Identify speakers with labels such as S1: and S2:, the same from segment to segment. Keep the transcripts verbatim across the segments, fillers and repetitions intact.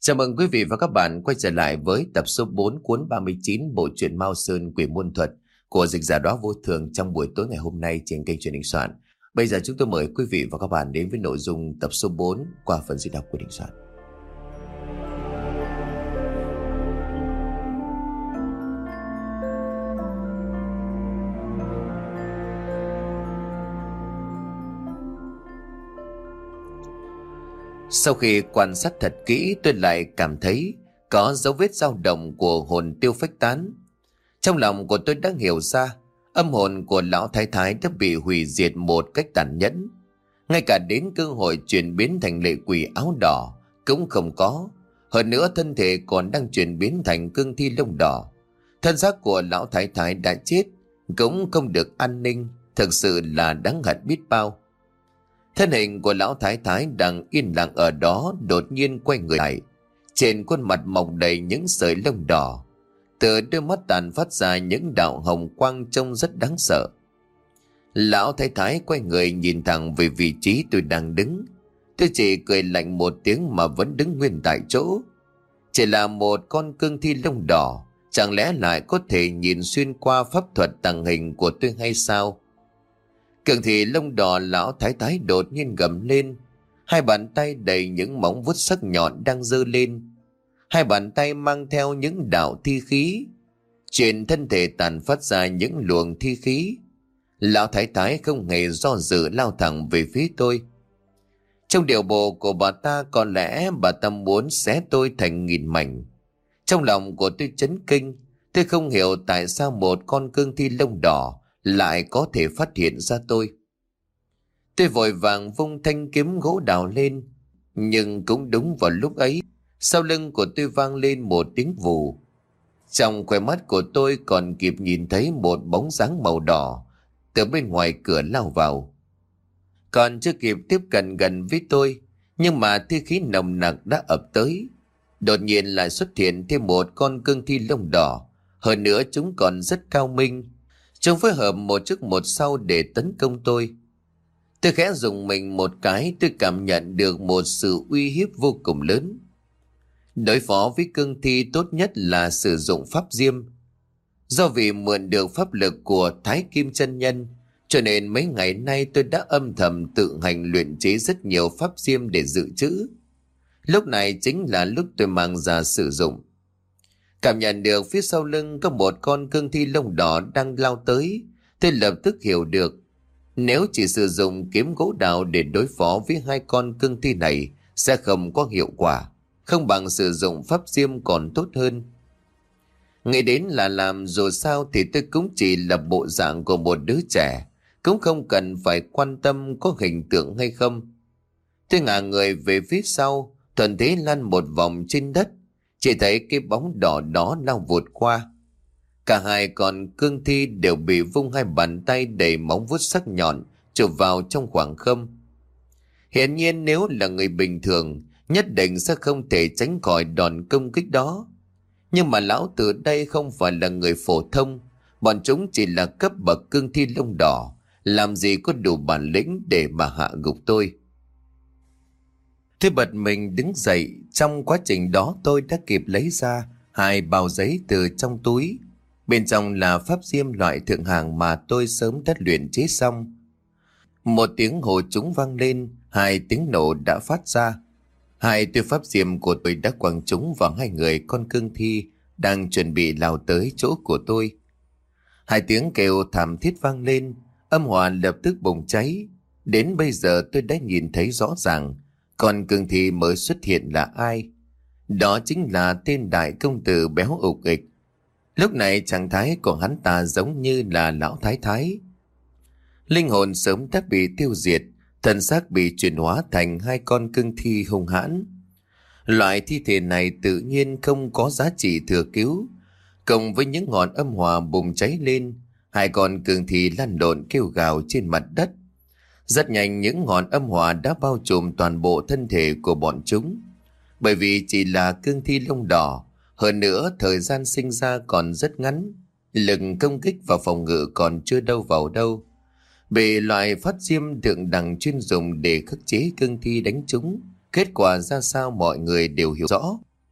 S1: Chào mừng quý vị và các bạn quay trở lại với tập số bốn cuốn ba mươi chín bộ truyện Mao Sơn Quỷ Môn Thuật của dịch giả Đóa Vô Thường trong buổi tối ngày hôm nay trên kênh truyền hình Soạn. Bây giờ chúng tôi mời quý vị và các bạn đến với nội dung tập số bốn qua phần diễn đọc của Đình Soạn. Sau khi quan sát thật kỹ, tôi lại cảm thấy có dấu vết dao động của hồn tiêu phách tán. Trong lòng của tôi đã hiểu ra, âm hồn của lão thái thái đã bị hủy diệt một cách tàn nhẫn. Ngay cả đến cơ hội chuyển biến thành lệ quỷ áo đỏ cũng không có. Hơn nữa thân thể còn đang chuyển biến thành cương thi lông đỏ. Thân xác của lão thái thái đã chết, cũng không được an ninh, thực sự là đáng hận biết bao. Thân hình của lão thái thái đang yên lặng ở đó đột nhiên quay người lại. Trên khuôn mặt mọc đầy những sợi lông đỏ. Từ đôi mắt tàn phát ra những đạo hồng quang trông rất đáng sợ. Lão thái thái quay người nhìn thẳng về vị trí tôi đang đứng. Tôi chỉ cười lạnh một tiếng mà vẫn đứng nguyên tại chỗ. Chỉ là một con cương thi lông đỏ, chẳng lẽ lại có thể nhìn xuyên qua pháp thuật tàng hình của tôi hay sao? Cương thi lông đỏ lão thái thái đột nhiên gầm lên. Hai bàn tay đầy những móng vuốt sắc nhọn đang giơ lên. Hai bàn tay mang theo những đạo thi khí. Trên thân thể tàn phát ra những luồng thi khí. Lão thái thái không hề do dự lao thẳng về phía tôi. Trong điệu bộ của bà ta có lẽ bà ta muốn xé tôi thành nghìn mảnh. Trong lòng của tôi chấn kinh. Tôi không hiểu tại sao một con cương thi lông đỏ lại có thể phát hiện ra tôi. Tôi vội vàng vung thanh kiếm gỗ đào lên. Nhưng cũng đúng vào lúc ấy, sau lưng của tôi vang lên một tiếng vù. Trong khóe mắt của tôi còn kịp nhìn thấy một bóng dáng màu đỏ từ bên ngoài cửa lao vào. Còn chưa kịp tiếp cận gần với tôi, nhưng mà thi khí nồng nặc đã ập tới. Đột nhiên lại xuất hiện thêm một con cương thi lông đỏ. Hơn nữa chúng còn rất cao minh. Chúng phối hợp một trước một sau để tấn công tôi. Tôi khẽ dùng mình một cái, tôi cảm nhận được một sự uy hiếp vô cùng lớn. Đối phó với cương thi tốt nhất là sử dụng pháp diêm. Do vì mượn được pháp lực của Thái Kim chân nhân, cho nên mấy ngày nay tôi đã âm thầm tự hành luyện chế rất nhiều pháp diêm để dự trữ. Lúc này chính là lúc tôi mang ra sử dụng. Cảm nhận được phía sau lưng có một con cương thi lông đỏ đang lao tới, tôi lập tức hiểu được. Nếu chỉ sử dụng kiếm gỗ đào để đối phó với hai con cương thi này sẽ không có hiệu quả, không bằng sử dụng pháp diêm còn tốt hơn. Nghĩ đến là làm dù sao thì tôi cũng chỉ là bộ dạng của một đứa trẻ, cũng không cần phải quan tâm có hình tượng hay không. Tôi ngả người về phía sau, thuận thế lăn một vòng trên đất, chỉ thấy cái bóng đỏ đó lao vụt qua. Cả hai con cương thi đều bị vung hai bàn tay đầy móng vuốt sắc nhọn chụp vào trong khoảng không. Hiển nhiên nếu là người bình thường, nhất định sẽ không thể tránh khỏi đòn công kích đó. Nhưng mà lão tử đây không phải là người phổ thông, bọn chúng chỉ là cấp bậc cương thi lông đỏ, làm gì có đủ bản lĩnh để mà hạ gục tôi. Tôi bật mình đứng dậy, trong quá trình đó tôi đã kịp lấy ra hai bao giấy từ trong túi. Bên trong là pháp diêm loại thượng hạng mà tôi sớm đã luyện chế xong. Một tiếng hồ trúng vang lên, hai tiếng nổ đã phát ra. Hai tuyệt pháp diêm của tôi đã quăng trúng vào hai người con cương thi đang chuẩn bị lao tới chỗ của tôi. Hai tiếng kêu thảm thiết vang lên, âm hỏa lập tức bùng cháy. Đến bây giờ tôi đã nhìn thấy rõ ràng con cương thi mới xuất hiện là ai. Đó chính là tên đại công tử béo ục ịch. Lúc này trạng thái của hắn ta giống như là lão thái thái. Linh hồn sớm đã bị tiêu diệt, thân xác bị chuyển hóa thành hai con cương thi hung hãn. Loại thi thể này tự nhiên không có giá trị thừa cứu. Cộng với những ngọn âm hỏa bùng cháy lên, hai con cương thi lăn lộn kêu gào trên mặt đất. Rất nhanh những ngọn âm hỏa đã bao trùm toàn bộ thân thể của bọn chúng. Bởi vì chỉ là cương thi lông đỏ, hơn nữa thời gian sinh ra còn rất ngắn, lực công kích và phòng ngự còn chưa đâu vào đâu. Bị loại phát diêm thượng đẳng chuyên dùng để khắc chế cương thi đánh chúng, kết quả ra sao mọi người đều hiểu rõ.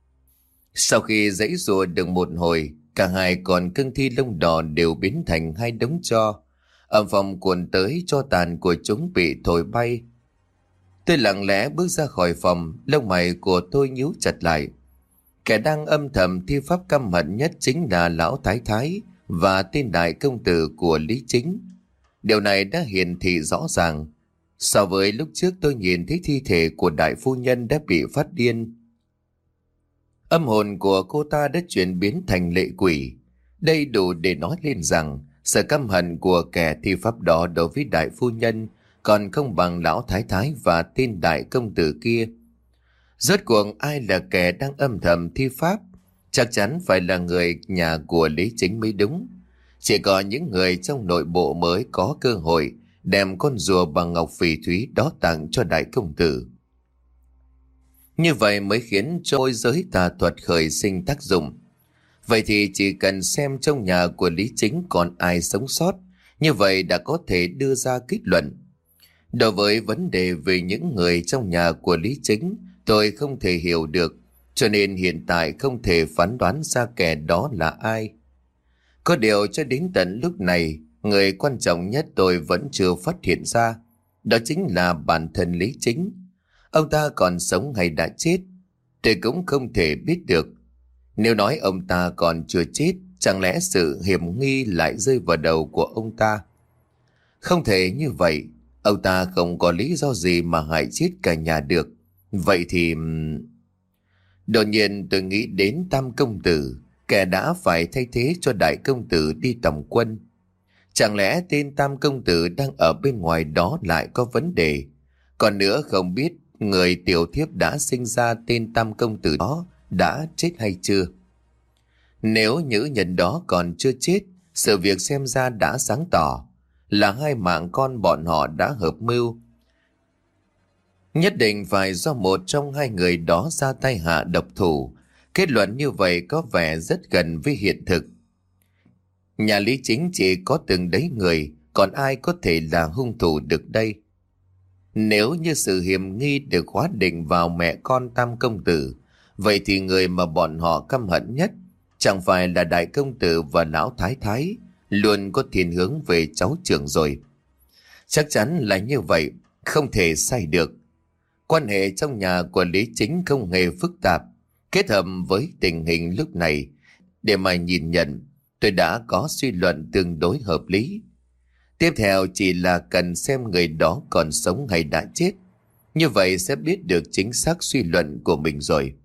S1: Sau khi giãy giụa được một hồi, cả hai con cương thi lông đỏ đều biến thành hai đống tro. Âm phong cuồn tới, cho tàn của chúng bị thổi bay. Tôi lặng lẽ bước ra khỏi phòng, lông mày của tôi nhíu chặt lại. Kẻ đang âm thầm thi pháp căm hận nhất chính là lão thái thái và tên đại công tử của Lý Chính. Điều này đã hiển thị rõ ràng. So với lúc trước tôi nhìn thấy thi thể của đại phu nhân đã bị phát điên, âm hồn của cô ta đã chuyển biến thành lệ quỷ. Đây đủ để nói lên rằng sự căm hận của kẻ thi pháp đó đối với đại phu nhân còn không bằng lão thái thái và tên đại công tử kia. Rốt cuộc ai là kẻ đang âm thầm thi pháp? Chắc chắn phải là người nhà của Lý Chính mới đúng. Chỉ có những người trong nội bộ mới có cơ hội đem con rùa bằng ngọc phỉ thúy đó tặng cho đại công tử. Như vậy mới khiến cho môi giới tà thuật khởi sinh tác dụng. Vậy thì chỉ cần xem trong nhà của Lý Chính còn ai sống sót, như vậy đã có thể đưa ra kết luận. Đối với vấn đề về những người trong nhà của Lý Chính, tôi không thể hiểu được, cho nên hiện tại không thể phán đoán ra kẻ đó là ai. Có điều cho đến tận lúc này, người quan trọng nhất tôi vẫn chưa phát hiện ra, đó chính là bản thân Lý Chính. Ông ta còn sống hay đã chết, tôi cũng không thể biết được. Nếu nói ông ta còn chưa chết, chẳng lẽ sự hiểm nghi lại rơi vào đầu của ông ta? Không thể như vậy, ông ta không có lý do gì mà hại chết cả nhà được. Vậy thì... Đột nhiên tôi nghĩ đến Tam công tử, kẻ đã phải thay thế cho đại công tử đi tòng quân. Chẳng lẽ tên Tam công tử đang ở bên ngoài đó lại có vấn đề? Còn nữa không biết người tiểu thiếp đã sinh ra tên Tam công tử đó đã chết hay chưa? Nếu nữ nhân đó còn chưa chết, sự việc xem ra đã sáng tỏ là hai mạng con bọn họ đã hợp mưu. Nhất định phải do một trong hai người đó ra tay hạ độc thủ. Kết luận như vậy có vẻ rất gần với hiện thực. Nhà Lý Chính chỉ có từng đấy người, còn ai có thể là hung thủ được đây? Nếu như sự hiểm nghi được hóa định vào mẹ con Tam công tử, vậy thì người mà bọn họ căm hận nhất chẳng phải là đại công tử và lão thái thái, luôn có thiên hướng về cháu trưởng rồi. Chắc chắn là như vậy, không thể sai được. Quan hệ trong nhà của Lý Chính không hề phức tạp, kết hợp với tình hình lúc này, để mà nhìn nhận, tôi đã có suy luận tương đối hợp lý. Tiếp theo chỉ là cần xem người đó còn sống hay đã chết. Như vậy sẽ biết được chính xác suy luận của mình rồi.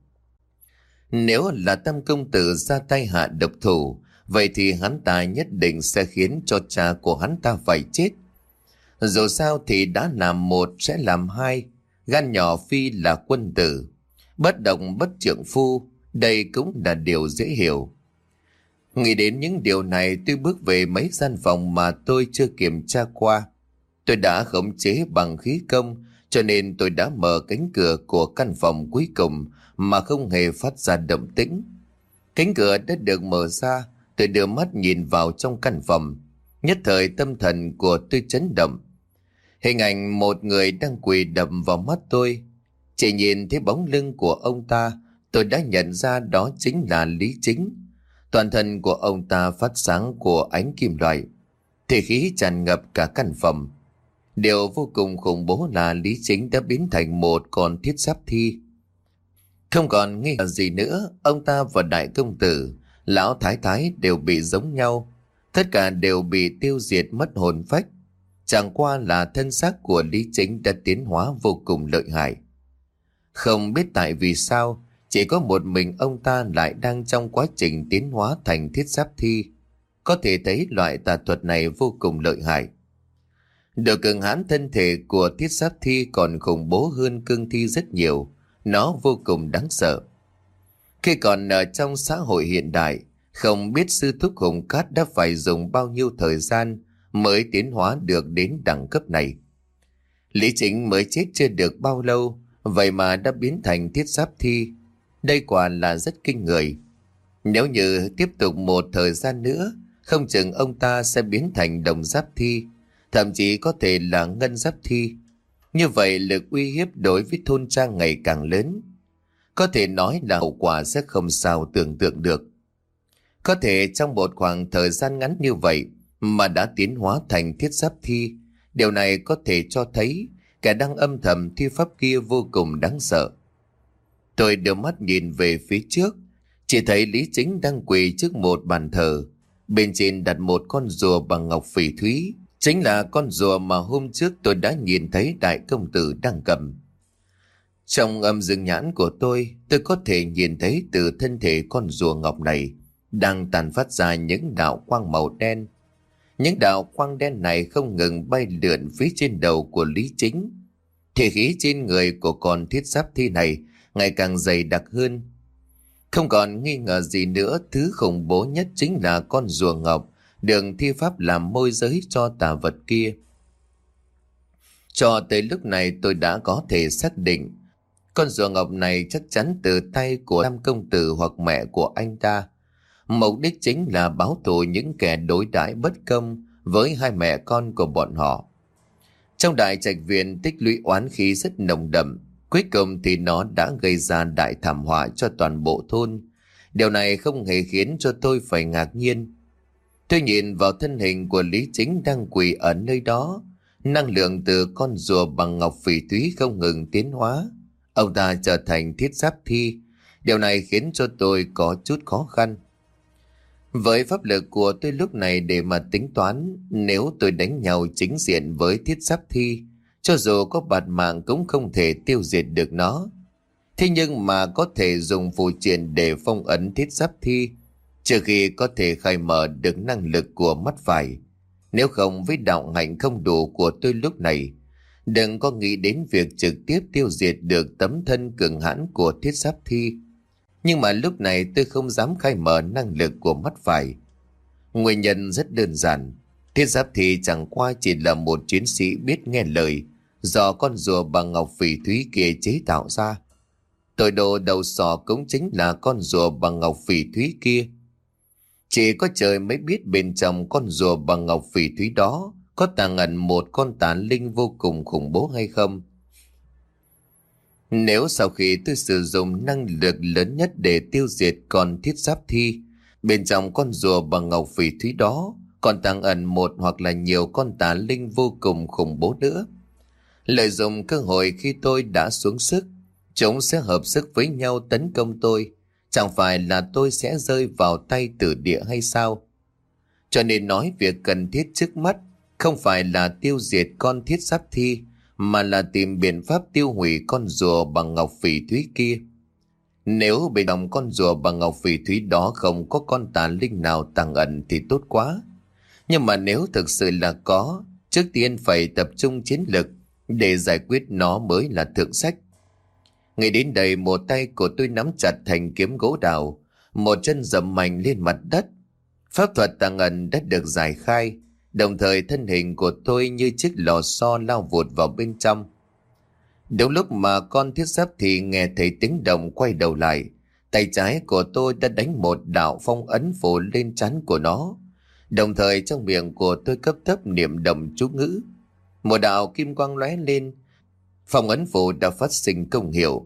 S1: Nếu là Tam công tử ra tay hạ độc thủ, vậy thì hắn ta nhất định sẽ khiến cho cha của hắn ta phải chết. Dù sao thì đã làm một sẽ làm hai, gan nhỏ phi là quân tử, bất động bất trượng phu, đây cũng là điều dễ hiểu. Nghĩ đến những điều này, tôi bước về mấy gian phòng mà tôi chưa kiểm tra qua. Tôi đã khống chế bằng khí công, cho nên tôi đã mở cánh cửa của căn phòng cuối cùng mà không hề phát ra động tĩnh. Cánh cửa đã được mở ra, tôi đưa mắt nhìn vào trong căn phòng. Nhất thời tâm thần của tôi chấn động. Hình ảnh một người đang quỳ đập vào mắt tôi. Chỉ nhìn thấy bóng lưng của ông ta, tôi đã nhận ra đó chính là Lý Chính. Toàn thân của ông ta phát sáng của ánh kim loại, thì khí tràn ngập cả căn phòng. Điều vô cùng khủng bố là Lý Chính đã biến thành một con thiết giáp thi. Không còn nghi ngờ gì nữa, ông ta và đại công tử, lão thái thái đều bị giống nhau. Tất cả đều bị tiêu diệt mất hồn phách. Chẳng qua là thân xác của Lý Chính đã tiến hóa vô cùng lợi hại. Không biết tại vì sao, chỉ có một mình ông ta lại đang trong quá trình tiến hóa thành thiết giáp thi. Có thể thấy loại tà thuật này vô cùng lợi hại. Độ cường hãn thân thể của thiết giáp thi còn khủng bố hơn cương thi rất nhiều. Nó vô cùng đáng sợ. Khi còn ở trong xã hội hiện đại, không biết sư thúc Hùng Cát đã phải dùng bao nhiêu thời gian mới tiến hóa được đến đẳng cấp này. Lý Chính mới chết chưa được bao lâu, vậy mà đã biến thành thiết giáp thi. Đây quả là rất kinh người. Nếu như tiếp tục một thời gian nữa, không chừng ông ta sẽ biến thành đồng giáp thi, thậm chí có thể là ngân giáp thi. Như vậy lực uy hiếp đối với thôn trang ngày càng lớn. Có thể nói là hậu quả sẽ không sao tưởng tượng được. Có thể trong một khoảng thời gian ngắn như vậy mà đã tiến hóa thành thiết giáp thi. Điều này có thể cho thấy kẻ đang âm thầm thi pháp kia vô cùng đáng sợ. Tôi đưa mắt nhìn về phía trước, chỉ thấy Lý Chính đang quỳ trước một bàn thờ. Bên trên đặt một con rùa bằng ngọc phỉ thúy, chính là con rùa mà hôm trước tôi đã nhìn thấy đại công tử đang cầm. Trong âm dương nhãn của tôi, tôi có thể nhìn thấy từ thân thể con rùa ngọc này đang tàn phát ra những đạo quang màu đen. Những đạo quang đen này không ngừng bay lượn phía trên đầu của Lý Chính. Thể khí trên người của con thiết giáp thi này ngày càng dày đặc hơn. Không còn nghi ngờ gì nữa, thứ khủng bố nhất chính là con rùa ngọc được thi pháp làm môi giới cho tà vật kia. Cho tới lúc này tôi đã có thể xác định con rùa ngọc này chắc chắn từ tay của Tam công tử hoặc mẹ của anh ta. Mục đích chính là báo thù những kẻ đối đãi bất công với hai mẹ con của bọn họ. Trong đại trạch viện tích lũy oán khí rất nồng đậm. Cuối cùng thì nó đã gây ra đại thảm họa cho toàn bộ thôn. Điều này không hề khiến cho tôi phải ngạc nhiên. Tôi nhìn vào thân hình của Lý Chính đang quỳ ở nơi đó. Năng lượng từ con rùa bằng ngọc phỉ thúy không ngừng tiến hóa. Ông ta trở thành thiết giáp thi. Điều này khiến cho tôi có chút khó khăn. Với pháp lực của tôi lúc này để mà tính toán, nếu tôi đánh nhau chính diện với thiết giáp thi, cho dù có bạt mạng cũng không thể tiêu diệt được nó. Thế nhưng mà có thể dùng phù triện để phong ấn thiết giáp thi, trừ khi có thể khai mở được năng lực của mắt phải. Nếu không, với đạo hạnh không đủ của tôi lúc này, đừng có nghĩ đến việc trực tiếp tiêu diệt được tấm thân cường hãn của thiết giáp thi. Nhưng mà lúc này tôi không dám khai mở năng lực của mắt phải. Nguyên nhân rất đơn giản. Thiết giáp thi chẳng qua chỉ là một chiến sĩ biết nghe lời do con rùa bằng ngọc phỉ thúy kia chế tạo ra. Tội đồ đầu sỏ cũng chính là con rùa bằng ngọc phỉ thúy kia. Chỉ có trời mới biết bên trong con rùa bằng ngọc phỉ thúy đó có tàng ẩn một con tà linh vô cùng khủng bố hay không. Nếu sau khi tôi sử dụng năng lực lớn nhất để tiêu diệt con thiết giáp thi, bên trong con rùa bằng ngọc phỉ thúy đó còn tàng ẩn một hoặc là nhiều con tà linh vô cùng khủng bố nữa. Lợi dụng cơ hội khi tôi đã xuống sức, chúng sẽ hợp sức với nhau tấn công tôi. Chẳng phải là tôi sẽ rơi vào tay tử địa hay sao? Cho nên nói việc cần thiết trước mắt không phải là tiêu diệt con thiết giáp thi, mà là tìm biện pháp tiêu hủy con rùa bằng ngọc phỉ thúy kia. Nếu bên trong con rùa bằng ngọc phỉ thúy đó không có con tà linh nào tàng ẩn thì tốt quá. Nhưng mà nếu thực sự là có, trước tiên phải tập trung chiến lực để giải quyết nó mới là thượng sách. Ngay đến đây, một tay của tôi nắm chặt thành kiếm gỗ đào, một chân dậm mạnh lên mặt đất. Pháp thuật tàng ẩn đã được giải khai, đồng thời thân hình của tôi như chiếc lò xo lao vụt vào bên trong. Đúng lúc mà con thiết giáp thì nghe thấy tiếng động quay đầu lại, tay trái của tôi đã đánh một đạo phong ấn phủ lên trán của nó. Đồng thời trong miệng của tôi cấp tấp niệm động chú ngữ. Một đạo kim quang lóe lên, phong ấn phủ đã phát sinh công hiệu.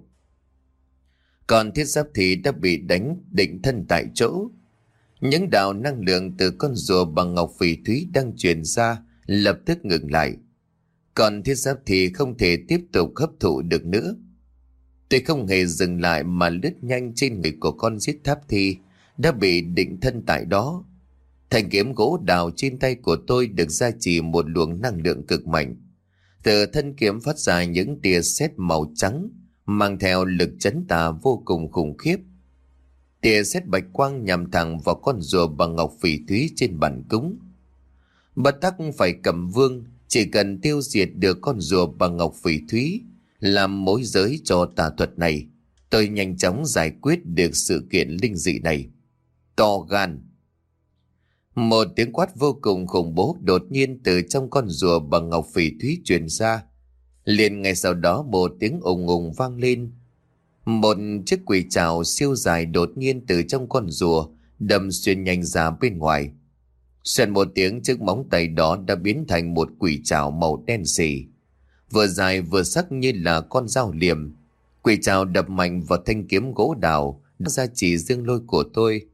S1: Còn thiết giáp thì đã bị đánh định thân tại chỗ. Những đạo năng lượng từ con rùa bằng ngọc phỉ thúy đang truyền ra lập tức ngừng lại. Còn thiết giáp thì không thể tiếp tục hấp thụ được nữa. Tôi không hề dừng lại mà lướt nhanh trên người của con giết tháp thi đã bị định thân tại đó. Thanh kiếm gỗ đào trên tay của tôi được gia trì một luồng năng lượng cực mạnh. Từ thân kiếm phát ra những tia sét màu trắng, mang theo lực chấn tà vô cùng khủng khiếp. Tia sét bạch quang nhằm thẳng vào con rùa bằng ngọc phỉ thúy trên bàn cúng. Bất tắc phải cầm vương, chỉ cần tiêu diệt được con rùa bằng ngọc phỉ thúy làm mối giới cho tà thuật này, tôi nhanh chóng giải quyết được sự kiện linh dị này. To gan! Một tiếng quát vô cùng khủng bố đột nhiên từ trong con rùa bằng ngọc phỉ thúy truyền ra. Liền ngay sau đó một tiếng ùng ùng vang lên. Một chiếc quỷ trảo siêu dài đột nhiên từ trong con rùa đâm xuyên nhanh ra bên ngoài. Xoẹt một tiếng, chiếc móng tay đó đã biến thành một quỷ trảo màu đen xì, vừa dài vừa sắc như là con dao liềm. Quỷ trảo đập mạnh vào thanh kiếm gỗ đào ra chỉ dương lôi của tôi.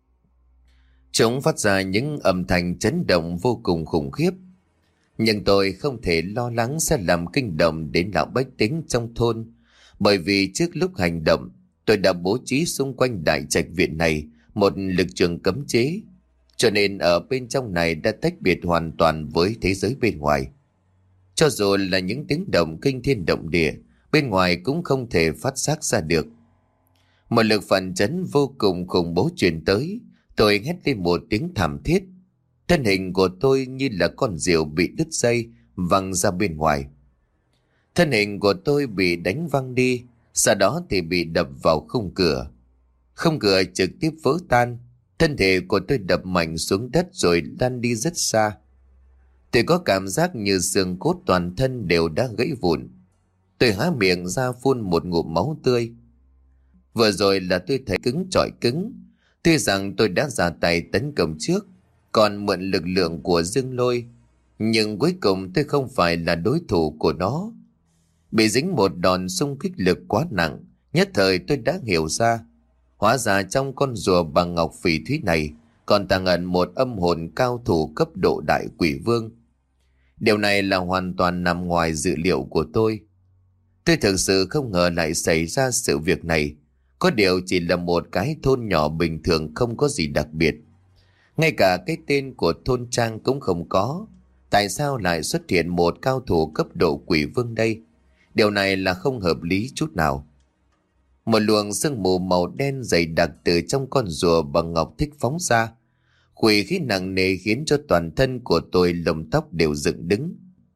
S1: Chúng phát ra những âm thanh chấn động vô cùng khủng khiếp. Nhưng tôi không thể lo lắng sẽ làm kinh động đến lão bách tính trong thôn, bởi vì trước lúc hành động, tôi đã bố trí xung quanh đại trạch viện này một lực trường cấm chế, cho nên ở bên trong này đã tách biệt hoàn toàn với thế giới bên ngoài. Cho dù là những tiếng động kinh thiên động địa, bên ngoài cũng không thể phát giác ra được. Một lực phản chấn vô cùng khủng bố truyền tới, tôi hét lên một tiếng thảm thiết. Thân hình của tôi như là con diều bị đứt dây, văng ra bên ngoài. Thân hình của tôi bị đánh văng đi, sau đó thì bị đập vào khung cửa. Khung cửa trực tiếp vỡ tan, thân thể của tôi đập mạnh xuống đất rồi lăn đi rất xa. Tôi có cảm giác như xương cốt toàn thân đều đã gãy vụn. Tôi há miệng ra phun một ngụm máu tươi. Vừa rồi là tôi thấy cứng chọi cứng. Tuy rằng tôi đã ra tay tấn công trước, còn mượn lực lượng của Dương Lôi, nhưng cuối cùng tôi không phải là đối thủ của nó. Bị dính một đòn xung kích lực quá nặng, nhất thời tôi đã hiểu ra. Hóa ra trong con rùa bằng ngọc phỉ thúy này còn tàng ẩn một âm hồn cao thủ cấp độ đại quỷ vương. Điều này là hoàn toàn nằm ngoài dự liệu của tôi. Tôi thực sự không ngờ lại xảy ra sự việc này. Có điều chỉ là một cái thôn nhỏ bình thường, không có gì đặc biệt. Ngay cả cái tên của thôn trang cũng không có. Tại sao lại xuất hiện một cao thủ cấp độ quỷ vương đây? Điều này là không hợp lý chút nào. Một luồng sương mù màu đen dày đặc từ trong con rùa bằng ngọc thích phóng ra. Quỷ khí nặng nề khiến cho toàn thân của tôi lông tóc đều dựng đứng.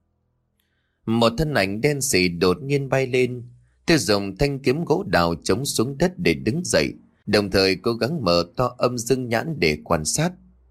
S1: Một thân ảnh đen sì đột nhiên bay lên. Tôi dùng thanh kiếm gỗ đào chống xuống đất để đứng dậy, đồng thời cố gắng mở to âm dương nhãn để quan sát.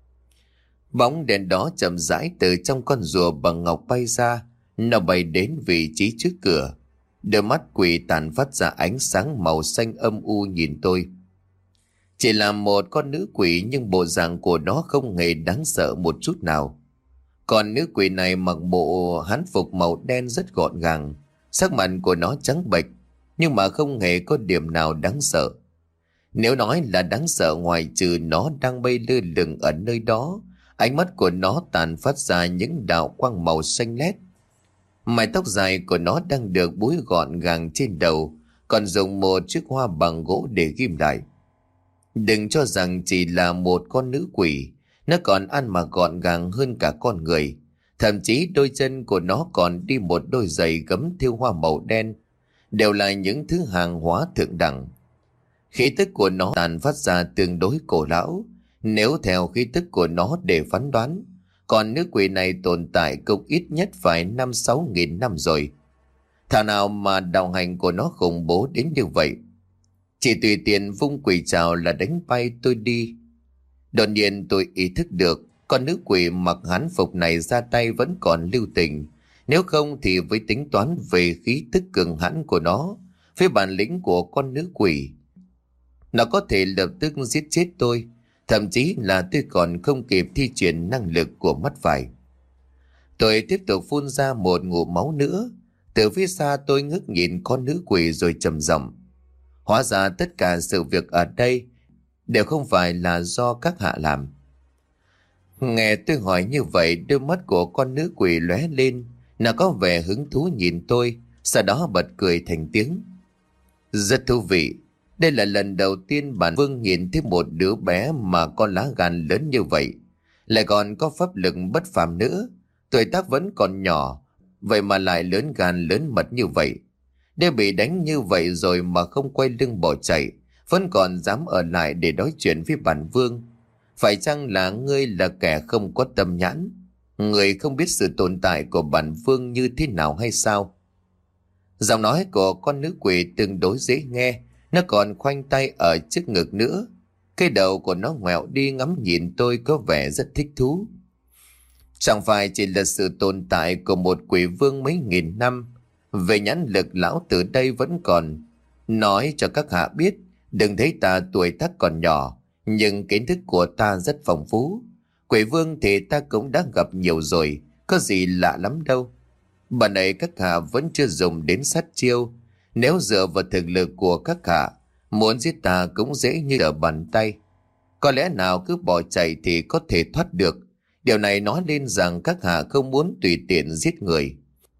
S1: Bóng đèn đó chậm rãi từ trong con rùa bằng ngọc bay ra, nó bay đến vị trí trước cửa. Đôi mắt quỷ tàn phát ra ánh sáng màu xanh âm u nhìn tôi. Chỉ là một con nữ quỷ nhưng bộ dạng của nó không hề đáng sợ một chút nào. Còn nữ quỷ này mặc bộ hán phục màu đen rất gọn gàng, sắc mặt của nó trắng bệch, nhưng mà không hề có điểm nào đáng sợ. Nếu nói là đáng sợ, ngoại trừ nó đang bay lơ lửng ở nơi đó, ánh mắt của nó tàn phát ra những đạo quang màu xanh lét. Mái tóc dài của nó đang được búi gọn gàng trên đầu, còn dùng một chiếc hoa bằng gỗ để ghim lại. Đừng cho rằng chỉ là một con nữ quỷ, nó còn ăn mặc gọn gàng hơn cả con người. Thậm chí đôi chân của nó còn đi một đôi giày gấm thêu hoa màu đen, đều là những thứ hàng hóa thượng đẳng. Khí tức của nó tàn phát ra tương đối cổ lão, nếu theo khí tức của nó để phán đoán, còn nữ quỷ này tồn tại cũng ít nhất phải năm sáu nghìn năm rồi. Thảo nào mà đạo hành của nó khủng bố đến như vậy. Chỉ tùy tiện vung quỷ trảo là đánh bay tôi đi. Đột nhiên tôi ý thức được con nữ quỷ mặc hán phục này ra tay vẫn còn lưu tình. Nếu không thì với tính toán về khí tức cường hãn của nó, với bản lĩnh của con nữ quỷ, nó có thể lập tức giết chết tôi. Thậm chí là tôi còn không kịp thi triển năng lực của mắt phải. Tôi tiếp tục phun ra một ngụm máu nữa. Từ phía xa tôi ngước nhìn con nữ quỷ rồi trầm giọng: hóa ra tất cả sự việc ở đây đều không phải là do các hạ làm. Nghe tôi hỏi như vậy, đôi mắt của con nữ quỷ lóe lên, nó có vẻ hứng thú nhìn tôi, sau đó bật cười thành tiếng. Rất thú vị. Đây là lần đầu tiên bản vương nhìn thấy một đứa bé mà có lá gan lớn như vậy, lại còn có pháp lực bất phàm nữa. Tuổi tác vẫn còn nhỏ, vậy mà lại lớn gan lớn mật như vậy. Nếu bị đánh như vậy rồi mà không quay lưng bỏ chạy, vẫn còn dám ở lại để nói chuyện với bản vương. Phải chăng là ngươi là kẻ không có tâm nhãn? Ngươi không biết sự tồn tại của bản vương như thế nào hay sao? Giọng nói của con nữ quỷ tương đối dễ nghe. Nó còn khoanh tay ở trước ngực nữa. Cái đầu của nó ngoẹo đi ngắm nhìn tôi có vẻ rất thích thú. Chẳng phải chỉ là sự tồn tại của một quỷ vương mấy nghìn năm. Về nhãn lực lão tử đây vẫn còn. Nói cho các hạ biết, đừng thấy ta tuổi tác còn nhỏ, nhưng kiến thức của ta rất phong phú. Quỷ vương thì ta cũng đã gặp nhiều rồi, có gì lạ lắm đâu. Bà này các hạ vẫn chưa dùng đến sát chiêu. Nếu dựa vào thực lực của các hạ, muốn giết ta cũng dễ như ở bàn tay. Có lẽ nào cứ bỏ chạy thì có thể thoát được. Điều này nói lên rằng các hạ không muốn tùy tiện giết người.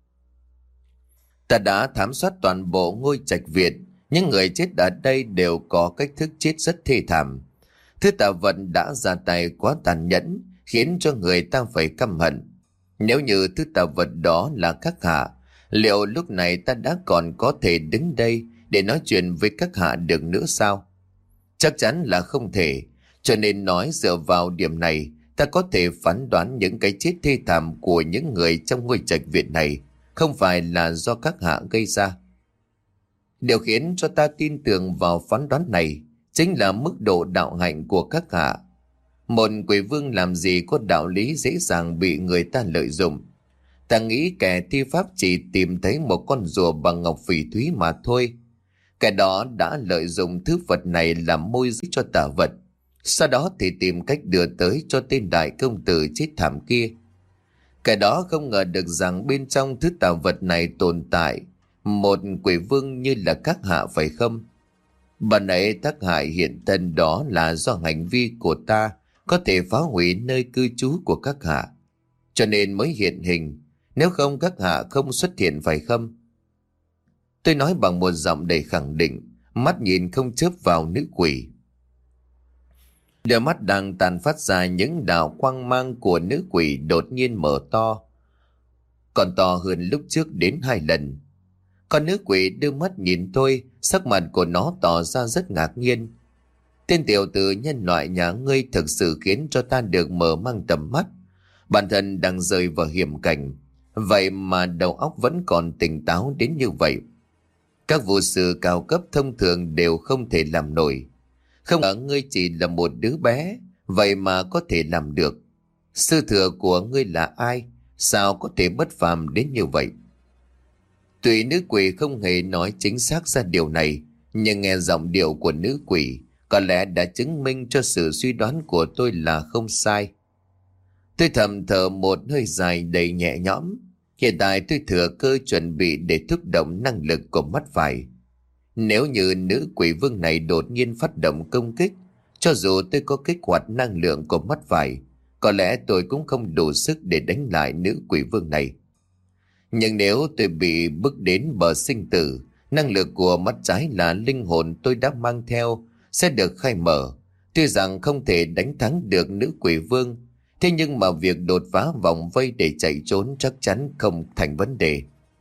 S1: Ta đã thám soát toàn bộ ngôi trạch viện. Những người chết ở đây đều có cách thức chết rất thê thảm. Thứ tà vật đã ra tay quá tàn nhẫn, khiến cho người ta phải căm hận. Nếu như thứ tà vật đó là các hạ, liệu lúc này ta đã còn có thể đứng đây để nói chuyện với các hạ được nữa sao? Chắc chắn là không thể. Cho nên nói dựa vào điểm này, ta có thể phán đoán những cái chết thê thảm của những người trong ngôi trạch viện này không phải là do các hạ gây ra. Điều khiến cho ta tin tưởng vào phán đoán này chính là mức độ đạo hạnh của các hạ. Một quỷ vương làm gì có đạo lý dễ dàng bị người ta lợi dụng. Ta nghĩ kẻ thi pháp chỉ tìm thấy một con rùa bằng ngọc phỉ thúy mà thôi. Kẻ đó đã lợi dụng thứ vật này làm môi giới cho tà vật. Sau đó thì tìm cách đưa tới cho tên đại công tử chết thảm kia. Kẻ đó không ngờ được rằng bên trong thứ tà vật này tồn tại một quỷ vương như là các hạ phải không? Bạn ấy tác hại hiện thân đó là do hành vi của ta có thể phá hủy nơi cư trú của các hạ, cho nên mới hiện hình. Nếu không các hạ không xuất hiện phải không? Tôi nói bằng một giọng đầy khẳng định, mắt nhìn không chớp vào nữ quỷ. Đôi mắt đang tàn phát ra những đạo quang mang của nữ quỷ đột nhiên mở to, còn to hơn lúc trước đến hai lần. Con nữ quỷ đưa mắt nhìn tôi, sắc mặt của nó tỏ ra rất ngạc nhiên. Tên tiểu tử nhân loại nhà ngươi thực sự khiến cho ta được mở mang tầm mắt. Bản thân đang rơi vào hiểm cảnh, vậy mà đầu óc vẫn còn tỉnh táo đến như vậy. Các vũ sư cao cấp thông thường đều không thể làm nổi. Không ngờ ngươi chỉ là một đứa bé, vậy mà có thể làm được. Sư thừa của ngươi là ai? Sao có thể bất phàm đến như vậy? Tuy nữ quỷ không hề nói chính xác ra điều này, nhưng nghe giọng điệu của nữ quỷ có lẽ đã chứng minh cho sự suy đoán của tôi là không sai. Tôi thầm thở một hơi dài đầy nhẹ nhõm. Hiện tại tôi thừa cơ chuẩn bị để thúc động năng lực của mắt phải. Nếu như nữ quỷ vương này đột nhiên phát động công kích, cho dù tôi có kích hoạt năng lượng của mắt phải, có lẽ tôi cũng không đủ sức để đánh lại nữ quỷ vương này. Nhưng nếu tôi bị bước đến bờ sinh tử, năng lực của mắt trái là linh hồn tôi đã mang theo sẽ được khai mở. Tuy rằng không thể đánh thắng được nữ quỷ vương, thế nhưng mà việc đột phá vòng vây để chạy trốn chắc chắn không thành vấn đề.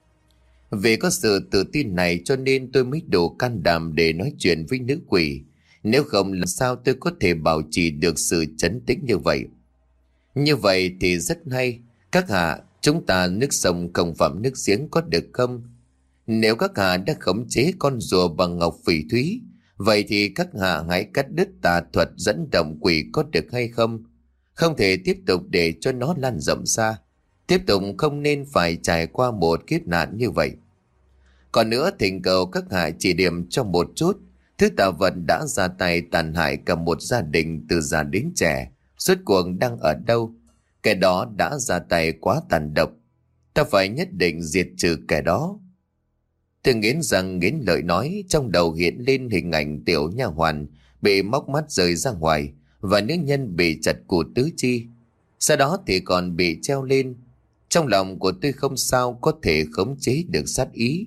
S1: Vì có sự tự tin này cho nên tôi mới đủ can đảm để nói chuyện với nữ quỷ. Nếu không làm sao tôi có thể bảo trì được sự trấn tĩnh như vậy. Như vậy thì rất hay. Các hạ, chúng ta nước sông không phạm nước giếng có được không? Nếu các hạ đã khống chế con rùa bằng ngọc phỉ thúy, vậy thì các hạ hãy cắt đứt tà thuật dẫn động quỷ có được hay không? Không thể tiếp tục để cho nó lan rộng ra. Tiếp tục không nên phải trải qua một kiếp nạn như vậy. Còn nữa thỉnh cầu các hạ chỉ điểm cho một chút. Thứ tà vật đã ra tay tàn hại cả một gia đình từ già đến trẻ. Rốt cuộc đang ở đâu? Kẻ đó đã ra tay quá tàn độc. Ta phải nhất định diệt trừ kẻ đó. Tôi nghiến răng nghiến lợi nói, trong đầu hiện lên hình ảnh tiểu nha hoàn bị móc mắt rời ra ngoài và nữ nhân bị chặt cụt tứ chi. Sau đó thì còn bị treo lên. Trong lòng của tôi không sao có thể khống chế được sát ý.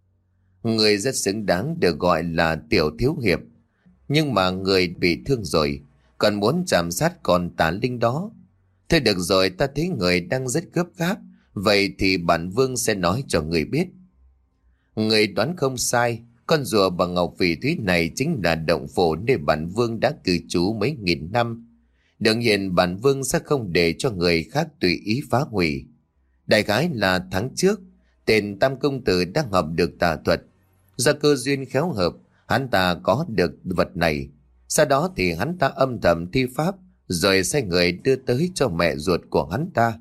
S1: Người rất xứng đáng được gọi là tiểu thiếu hiệp. Nhưng mà người bị thương rồi, còn muốn chạm sát con tà linh đó. Thôi được rồi, ta thấy người đang rất gấp gáp, vậy thì bản vương sẽ nói cho người biết. Người đoán không sai, con rùa bằng ngọc phỉ thúy này chính là động phủ nơi bản vương đã cư trú mấy nghìn năm. Đương nhiên bản vương sẽ không để cho người khác tùy ý phá hủy. Đại khái là tháng trước, tên Tam Công Tử đang học được tà thuật. Do cơ duyên khéo hợp, hắn ta có được vật này. Sau đó thì hắn ta âm thầm thi pháp, rồi sai người đưa tới cho mẹ ruột của hắn ta.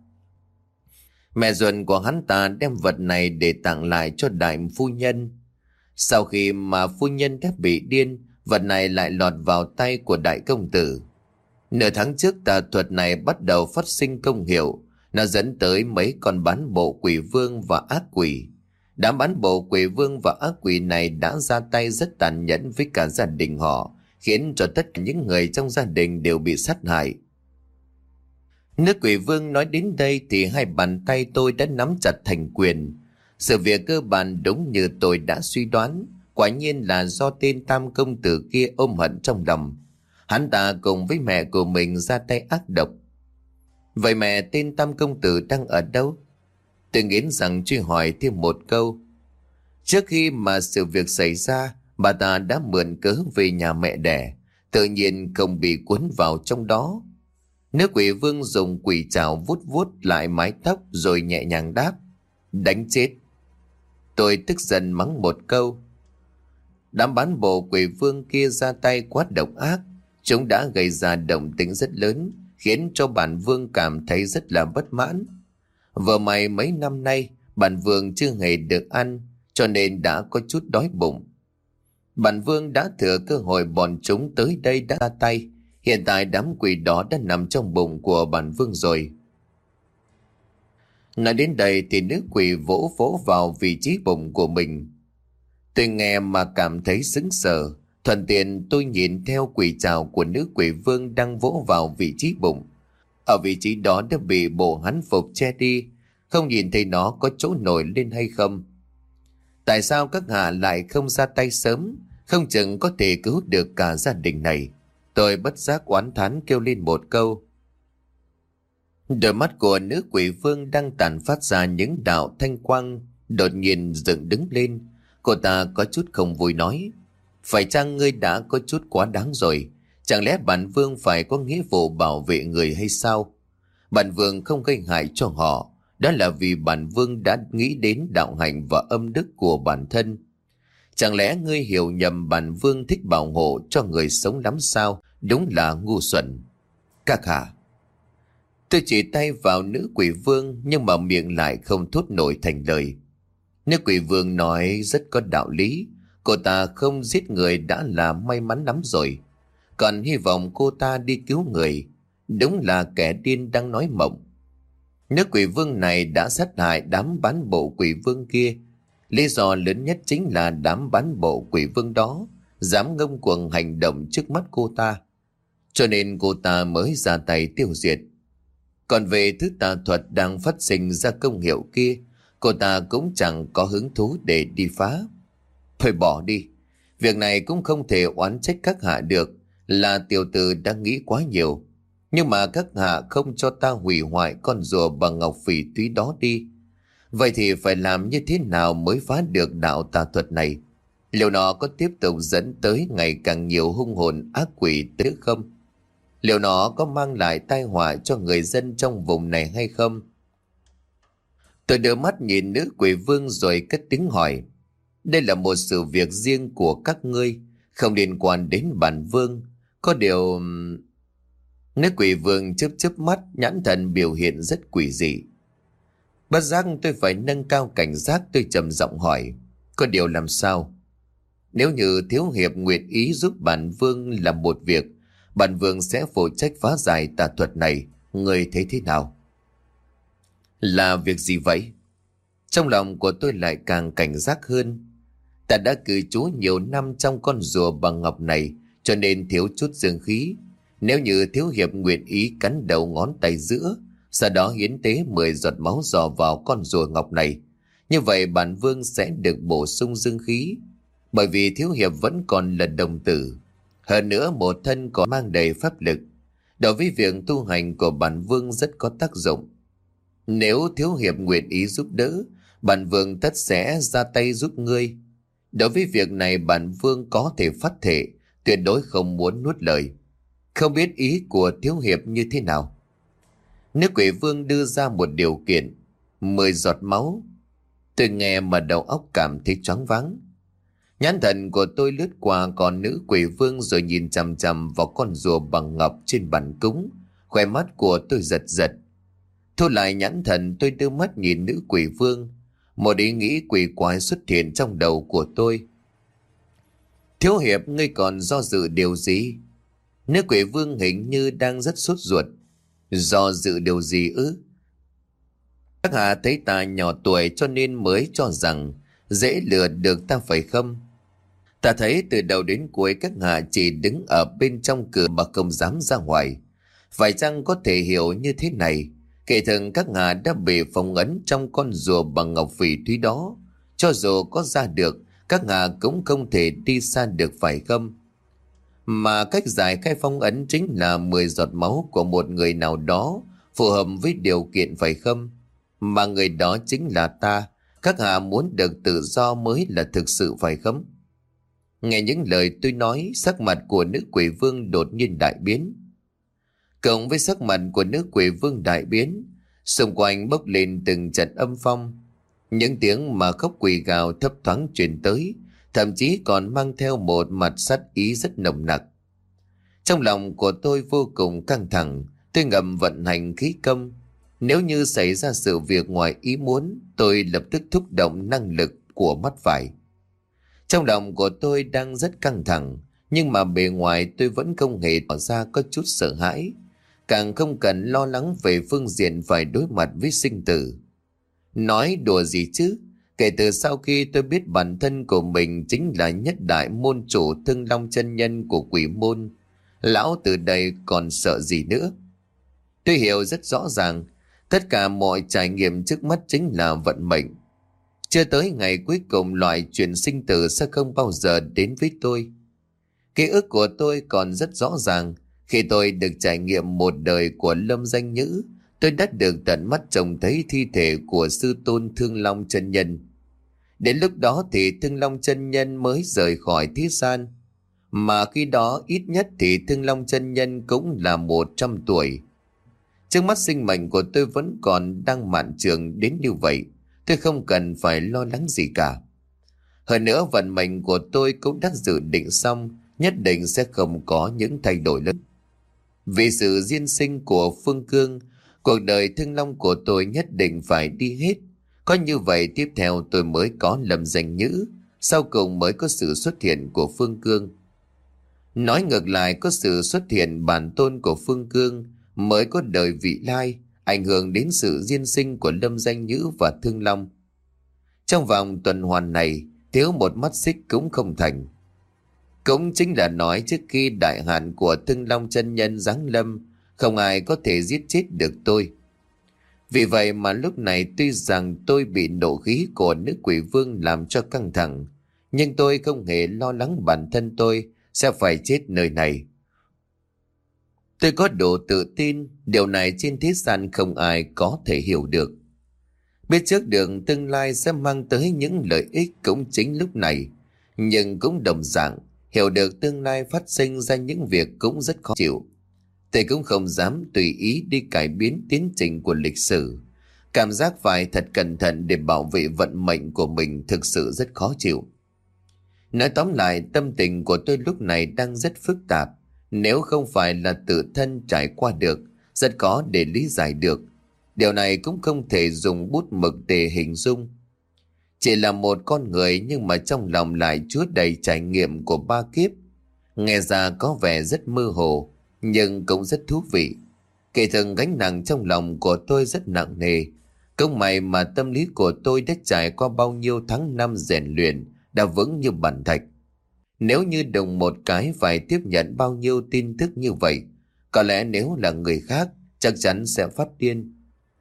S1: Mẹ ruột của hắn ta đem vật này để tặng lại cho đại phu nhân. Sau khi mà phu nhân đã bị điên, vật này lại lọt vào tay của đại công tử. Nửa tháng trước tà thuật này bắt đầu phát sinh công hiệu. Nó dẫn tới mấy con bán bộ quỷ vương và ác quỷ. Đám bán bộ quỷ vương và ác quỷ này đã ra tay rất tàn nhẫn với cả gia đình họ, khiến cho tất cả những người trong gia đình đều bị sát hại. Nữ quỷ vương nói đến đây thì hai bàn tay tôi đã nắm chặt thành quyền. Sự việc cơ bản đúng như tôi đã suy đoán, quả nhiên là do tên Tam công tử kia ôm hận trong lòng. Hắn ta cùng với mẹ của mình ra tay ác độc. Vậy mẹ tên Tam công tử đang ở đâu? Tôi nghiến rằng truy hỏi thêm một câu. Trước khi mà sự việc xảy ra, bà ta đã mượn cớ về nhà mẹ đẻ, tự nhiên không bị cuốn vào trong đó. Nữ quỷ vương dùng quỷ trảo vuốt vuốt lại mái tóc rồi nhẹ nhàng đáp: đánh chết. Tôi tức giận mắng một câu. Đám bán bộ quỷ vương kia ra tay quá độc ác, chúng đã gây ra động tĩnh rất lớn, khiến cho bản vương cảm thấy rất là bất mãn. Vợ mày mấy năm nay bản vương chưa hề được ăn, cho nên đã có chút đói bụng. Bản vương đã thừa cơ hội bọn chúng tới đây đã ra tay. Hiện tại đám quỷ đó đã nằm trong bụng của bản vương rồi. Nói đến đây thì nữ quỷ vỗ vỗ vào vị trí bụng của mình. Tôi nghe mà cảm thấy sững sờ. Thuận tiện tôi nhìn theo quỷ trảo của nữ quỷ vương đang vỗ vào vị trí bụng. Ở vị trí đó đã bị bộ hắn phục che đi, không nhìn thấy nó có chỗ nổi lên hay không. Tại sao các hạ lại không ra tay sớm, không chừng có thể cứu được cả gia đình này. Tôi bất giác oán thán kêu lên một câu. Đôi mắt của nữ quỷ vương đang tàn phát ra những đạo thanh quang, đột nhiên dựng đứng lên. Cô ta có chút không vui nói: phải chăng ngươi đã có chút quá đáng rồi? Chẳng lẽ bản vương phải có nghĩa vụ bảo vệ người hay sao? Bản vương không gây hại cho họ, đó là vì bản vương đã nghĩ đến đạo hạnh và âm đức của bản thân. Chẳng lẽ ngươi hiểu nhầm bản vương thích bảo hộ cho người sống lắm sao? Đúng là ngu xuẩn. Các hạ. Tôi chỉ tay vào nữ quỷ vương, nhưng mà miệng lại không thốt nổi thành lời. Nữ quỷ vương nói rất có đạo lý. Cô ta không giết người đã là may mắn lắm rồi, còn hy vọng cô ta đi cứu người. Đúng là kẻ điên đang nói mộng. Nữ quỷ vương này đã sát hại đám bán bộ quỷ vương kia. Lý do lớn nhất chính là đám bán bộ quỷ vương đó dám ngông cuồng hành động trước mắt cô ta, cho nên cô ta mới ra tay tiêu diệt. Còn về thứ tà thuật đang phát sinh ra công hiệu kia, cô ta cũng chẳng có hứng thú để đi phá. Thôi bỏ đi, việc này cũng không thể oán trách các hạ được, là tiểu tử đang nghĩ quá nhiều. Nhưng mà các hạ không cho ta hủy hoại con rùa bằng ngọc phỉ thúy đó đi. Vậy thì phải làm như thế nào mới phá được đạo tà thuật này? Liệu nó có tiếp tục dẫn tới ngày càng nhiều hung hồn ác quỷ tới không? Liệu nó có mang lại tai họa cho người dân trong vùng này hay không? Tôi đưa mắt nhìn nữ quỷ vương rồi cất tiếng hỏi. Đây là một sự việc riêng của các ngươi, không liên quan đến bản vương. Có điều... Nữ quỷ vương chớp chớp mắt, nhãn thần biểu hiện rất quỷ dị. Bất giác tôi phải nâng cao cảnh giác, tôi trầm giọng hỏi. Có điều làm sao? Nếu như thiếu hiệp nguyện ý giúp bản vương làm một việc, bản vương sẽ phụ trách phá giải tà thuật này. Ngươi thấy thế nào? Là việc gì vậy? Trong lòng của tôi lại càng cảnh giác hơn. Ta đã cư trú nhiều năm trong con rùa bằng ngọc này, cho nên thiếu chút dương khí. Nếu như thiếu hiệp nguyện ý cắn đầu ngón tay giữa, sau đó hiến tế mười giọt máu dò vào con rùa ngọc này, như vậy bản vương sẽ được bổ sung dương khí. Bởi vì thiếu hiệp vẫn còn là đồng tử, hơn nữa một thân còn mang đầy pháp lực, đối với việc tu hành của bản vương rất có tác dụng. Nếu thiếu hiệp nguyện ý giúp đỡ, bản vương tất sẽ ra tay giúp ngươi. Đối với việc này bản vương có thể phát thệ, tuyệt đối không muốn nuốt lời. Không biết ý của thiếu hiệp như thế nào? Nữ quỷ vương đưa ra một điều kiện: mười giọt máu. Tôi nghe mà đầu óc cảm thấy choáng váng. Nhãn thần của tôi lướt qua con nữ quỷ vương rồi nhìn chằm chằm vào con rùa bằng ngọc trên bàn cúng. Khóe mắt của tôi giật giật. Thu lại nhãn thần, tôi đưa mắt nhìn nữ quỷ vương. Một ý nghĩ quỷ quái xuất hiện trong đầu của tôi. Thiếu hiệp, ngươi còn do dự điều gì? Nữ quỷ vương hình như đang rất sốt ruột. Do dự điều gì ư? Các hạ thấy ta nhỏ tuổi cho nên mới cho rằng dễ lừa được ta phải không? Ta thấy từ đầu đến cuối các hạ chỉ đứng ở bên trong cửa mà không dám ra ngoài. Phải chăng có thể hiểu như thế này? Kể thường các hạ đã bị phong ấn trong con rùa bằng ngọc phỉ thúy đó. Cho dù có ra được, các hạ cũng không thể đi xa được phải không? Mà cách giải khai phong ấn chính là mười giọt máu của một người nào đó phù hợp với điều kiện phải không? Mà người đó chính là ta. Các hạ muốn được tự do mới là thực sự phải không? Nghe những lời tôi nói, sắc mặt của nữ quỷ vương đột nhiên đại biến. Cộng với sắc mặt của nữ quỷ vương đại biến, xung quanh bốc lên từng trận âm phong. Những tiếng mà khóc quỷ gào thấp thoáng truyền tới, thậm chí còn mang theo một mặt sát ý rất nồng nặc. Trong lòng của tôi vô cùng căng thẳng, tôi ngầm vận hành khí công. Nếu như xảy ra sự việc ngoài ý muốn, tôi lập tức thúc động năng lực của mắt phải. Trong lòng của tôi đang rất căng thẳng, nhưng mà bề ngoài tôi vẫn không hề tỏ ra có chút sợ hãi, càng không cần lo lắng về phương diện phải đối mặt với sinh tử. Nói đùa gì chứ, kể từ sau khi tôi biết bản thân của mình chính là nhất đại môn chủ Thương Long chân nhân của quỷ môn, lão từ đây còn sợ gì nữa. Tôi hiểu rất rõ ràng, tất cả mọi trải nghiệm trước mắt chính là vận mệnh. Chưa tới ngày cuối cùng, loại chuyện sinh tử sẽ không bao giờ đến với tôi. Ký ức của tôi còn rất rõ ràng. Khi tôi được trải nghiệm một đời của Lâm Danh Nhữ, tôi đã được tận mắt trông thấy thi thể của sư tôn Thương Long chân nhân. Đến lúc đó thì Thương Long chân nhân mới rời khỏi thế gian. Mà khi đó ít nhất thì Thương Long chân nhân cũng là một trăm tuổi. Trước mắt sinh mệnh của tôi vẫn còn đang mạn trường đến như vậy. Tôi không cần phải lo lắng gì cả. Hơn nữa vận mệnh của tôi cũng đã dự định xong, nhất định sẽ không có những thay đổi lớn. Vì sự diên sinh của Phương Cương, cuộc đời Thương Long của tôi nhất định phải đi hết. Có như vậy tiếp theo tôi mới có Lâm Danh Nhữ, sau cùng mới có sự xuất hiện của Phương Cương. Nói ngược lại, có sự xuất hiện bản tôn của Phương Cương mới có đời vị lai, ảnh hưởng đến sự diên sinh của Lâm Danh Nhữ và Thương Long. Trong vòng tuần hoàn này, thiếu một mắt xích cũng không thành. Cũng chính là nói trước khi đại hạn của Thương Long chân nhân giáng lâm, không ai có thể giết chết được tôi. Vì vậy mà lúc này tuy rằng tôi bị nộ khí của nữ quỷ vương làm cho căng thẳng, nhưng tôi không hề lo lắng bản thân tôi sẽ phải chết nơi này. Tôi có đủ tự tin, điều này trên thế gian không ai có thể hiểu được. Biết trước được tương lai sẽ mang tới những lợi ích cũng chính lúc này, nhưng cũng đồng dạng, hiểu được tương lai phát sinh ra những việc cũng rất khó chịu. Tôi cũng không dám tùy ý đi cải biến tiến trình của lịch sử. Cảm giác phải thật cẩn thận để bảo vệ vận mệnh của mình thực sự rất khó chịu. Nói tóm lại, tâm tình của tôi lúc này đang rất phức tạp. Nếu không phải là tự thân trải qua được, rất khó để lý giải được. Điều này cũng không thể dùng bút mực để hình dung. Chỉ là một con người nhưng mà trong lòng lại chứa đầy trải nghiệm của ba kiếp. Nghe ra có vẻ rất mơ hồ, nhưng cũng rất thú vị. Kể từng gánh nặng trong lòng của tôi rất nặng nề. Công may mà tâm lý của tôi đã trải qua bao nhiêu tháng năm rèn luyện đã vững như bàn thạch. Nếu như đồng một cái phải tiếp nhận bao nhiêu tin tức như vậy, có lẽ nếu là người khác chắc chắn sẽ phát điên.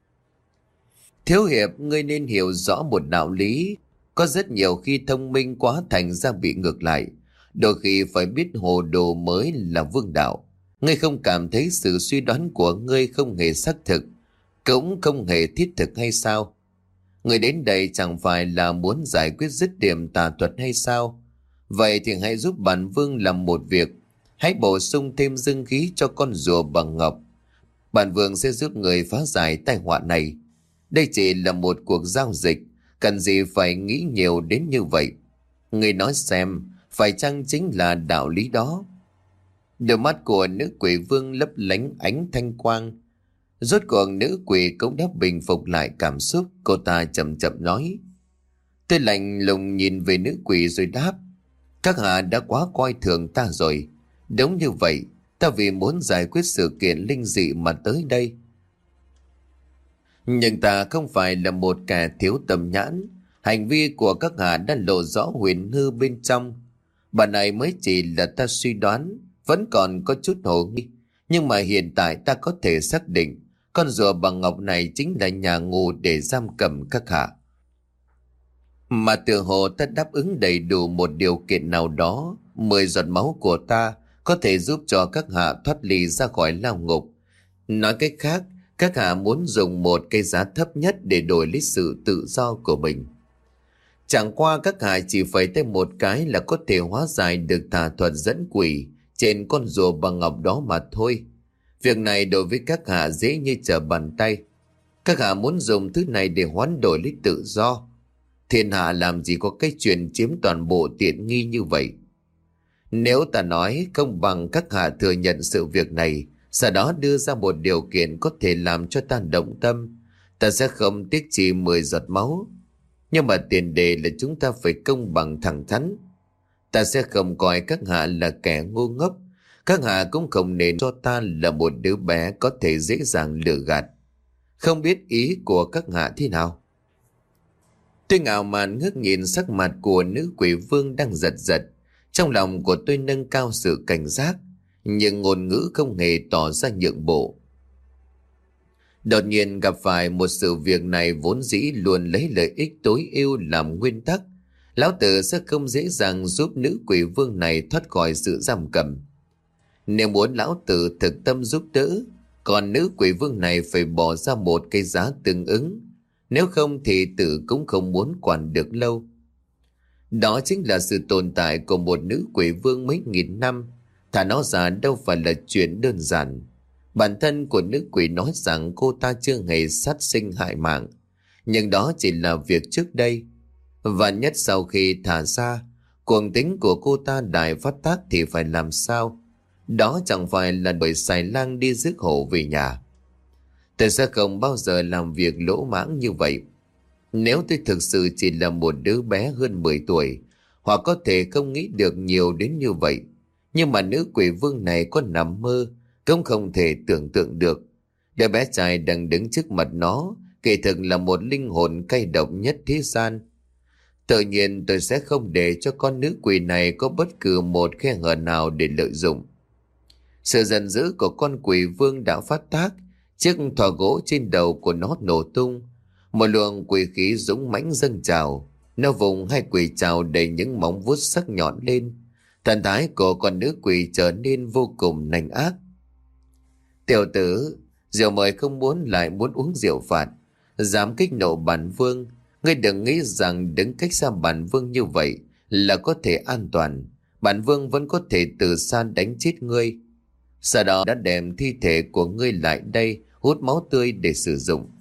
S1: Thiếu hiệp, ngươi nên hiểu rõ một đạo lý. Có rất nhiều khi thông minh quá thành ra bị ngược lại. Đôi khi phải biết hồ đồ mới là vương đạo. Ngươi không cảm thấy sự suy đoán của ngươi không hề xác thực, cũng không hề thiết thực hay sao? Ngươi đến đây chẳng phải là muốn giải quyết dứt điểm tà thuật hay sao? Vậy thì hãy giúp bản vương làm một việc. Hãy bổ sung thêm dương khí cho con rùa bằng ngọc. Bản vương sẽ giúp người phá giải tai họa này. Đây chỉ là một cuộc giao dịch, cần gì phải nghĩ nhiều đến như vậy? Người nói xem, phải chăng chính là đạo lý đó? Đôi mắt của nữ quỷ vương lấp lánh ánh thanh quang. Rốt cuộc nữ quỷ cũng đã bình phục lại cảm xúc. Cô ta chậm chậm nói. Tôi lạnh lùng nhìn về nữ quỷ rồi đáp. Các hạ đã quá coi thường ta rồi. Đúng như vậy, ta vì muốn giải quyết sự kiện linh dị mà tới đây. Nhưng ta không phải là một kẻ thiếu tầm nhãn. Hành vi của các hạ đã lộ rõ huyền hư bên trong. Bà này mới chỉ là ta suy đoán, vẫn còn có chút hồ nghi. Nhưng mà hiện tại ta có thể xác định con rùa bằng ngọc này chính là nhà ngù để giam cầm các hạ. Mà tự hồ ta đáp ứng đầy đủ một điều kiện nào đó, mười giọt máu của ta có thể giúp cho các hạ thoát ly ra khỏi lao ngục. Nói cách khác, các hạ muốn dùng một cái giá thấp nhất để đổi lấy sự tự do của mình. Chẳng qua các hạ chỉ phải thêm một cái là có thể hóa giải được tà thuật dẫn quỷ trên con rùa bằng ngọc đó mà thôi. Việc này đối với các hạ dễ như trở bàn tay. Các hạ muốn dùng thứ này để hoán đổi lấy tự do. Thiên hạ làm gì có cái chuyện chiếm toàn bộ tiện nghi như vậy. Nếu ta nói không bằng các hạ thừa nhận sự việc này, sau đó đưa ra một điều kiện có thể làm cho ta động tâm, ta sẽ không tiếc chỉ mười giọt máu. Nhưng mà tiền đề là chúng ta phải công bằng thẳng thắn. Ta sẽ không coi các hạ là kẻ ngu ngốc. Các hạ cũng không nên cho ta là một đứa bé có thể dễ dàng lừa gạt. Không biết ý của các hạ thế nào? Tôi ngạo mạn ngước nhìn sắc mặt của nữ quỷ vương đang giật giật. Trong lòng của tôi nâng cao sự cảnh giác, nhưng ngôn ngữ không hề tỏ ra nhượng bộ. Đột nhiên gặp phải một sự việc này vốn dĩ luôn lấy lợi ích tối ưu làm nguyên tắc, lão tử sẽ không dễ dàng giúp nữ quỷ vương này thoát khỏi sự giam cầm. Nếu muốn lão tử thực tâm giúp đỡ, còn nữ quỷ vương này phải bỏ ra một cái giá tương ứng. Nếu không thì tử cũng không muốn quản được lâu. Đó chính là sự tồn tại của một nữ quỷ vương mấy nghìn năm. Thà nó ra đâu phải là chuyện đơn giản. Bản thân của nữ quỷ nói rằng cô ta chưa hề sát sinh hại mạng, nhưng đó chỉ là việc trước đây. Và nhất sau khi thả ra, cuồng tính của cô ta đại phát tác thì phải làm sao? Đó chẳng phải là bởi xài lang đi rước hổ về nhà. Tôi sẽ không bao giờ làm việc lỗ mãng như vậy. Nếu tôi thực sự chỉ là một đứa bé hơn mười tuổi, hoặc có thể không nghĩ được nhiều đến như vậy, nhưng mà nữ quỷ vương này có nằm mơ cũng không thể tưởng tượng được. Đứa bé trai đang đứng trước mặt nó kỳ thực là một linh hồn cay độc nhất thế gian. Tự nhiên tôi sẽ không để cho con nữ quỷ này có bất cứ một khe hở nào để lợi dụng. Sự giận dữ của con quỷ vương đã phát tác. Chiếc thòa gỗ trên đầu của nó nổ tung. Một luồng quỷ khí dũng mãnh dâng trào. Nó vùng hai quỷ trào đầy những móng vuốt sắc nhọn lên. Thần thái của con nữ quỷ trở nên vô cùng nanh ác. Tiểu tử, rượu mời không muốn lại muốn uống rượu phạt. Dám kích nộ bản vương. Ngươi đừng nghĩ rằng đứng cách xa bản vương như vậy là có thể an toàn. Bản vương vẫn có thể từ xa đánh chết ngươi. Sau đó đã đem thi thể của ngươi lại đây hút máu tươi để sử dụng.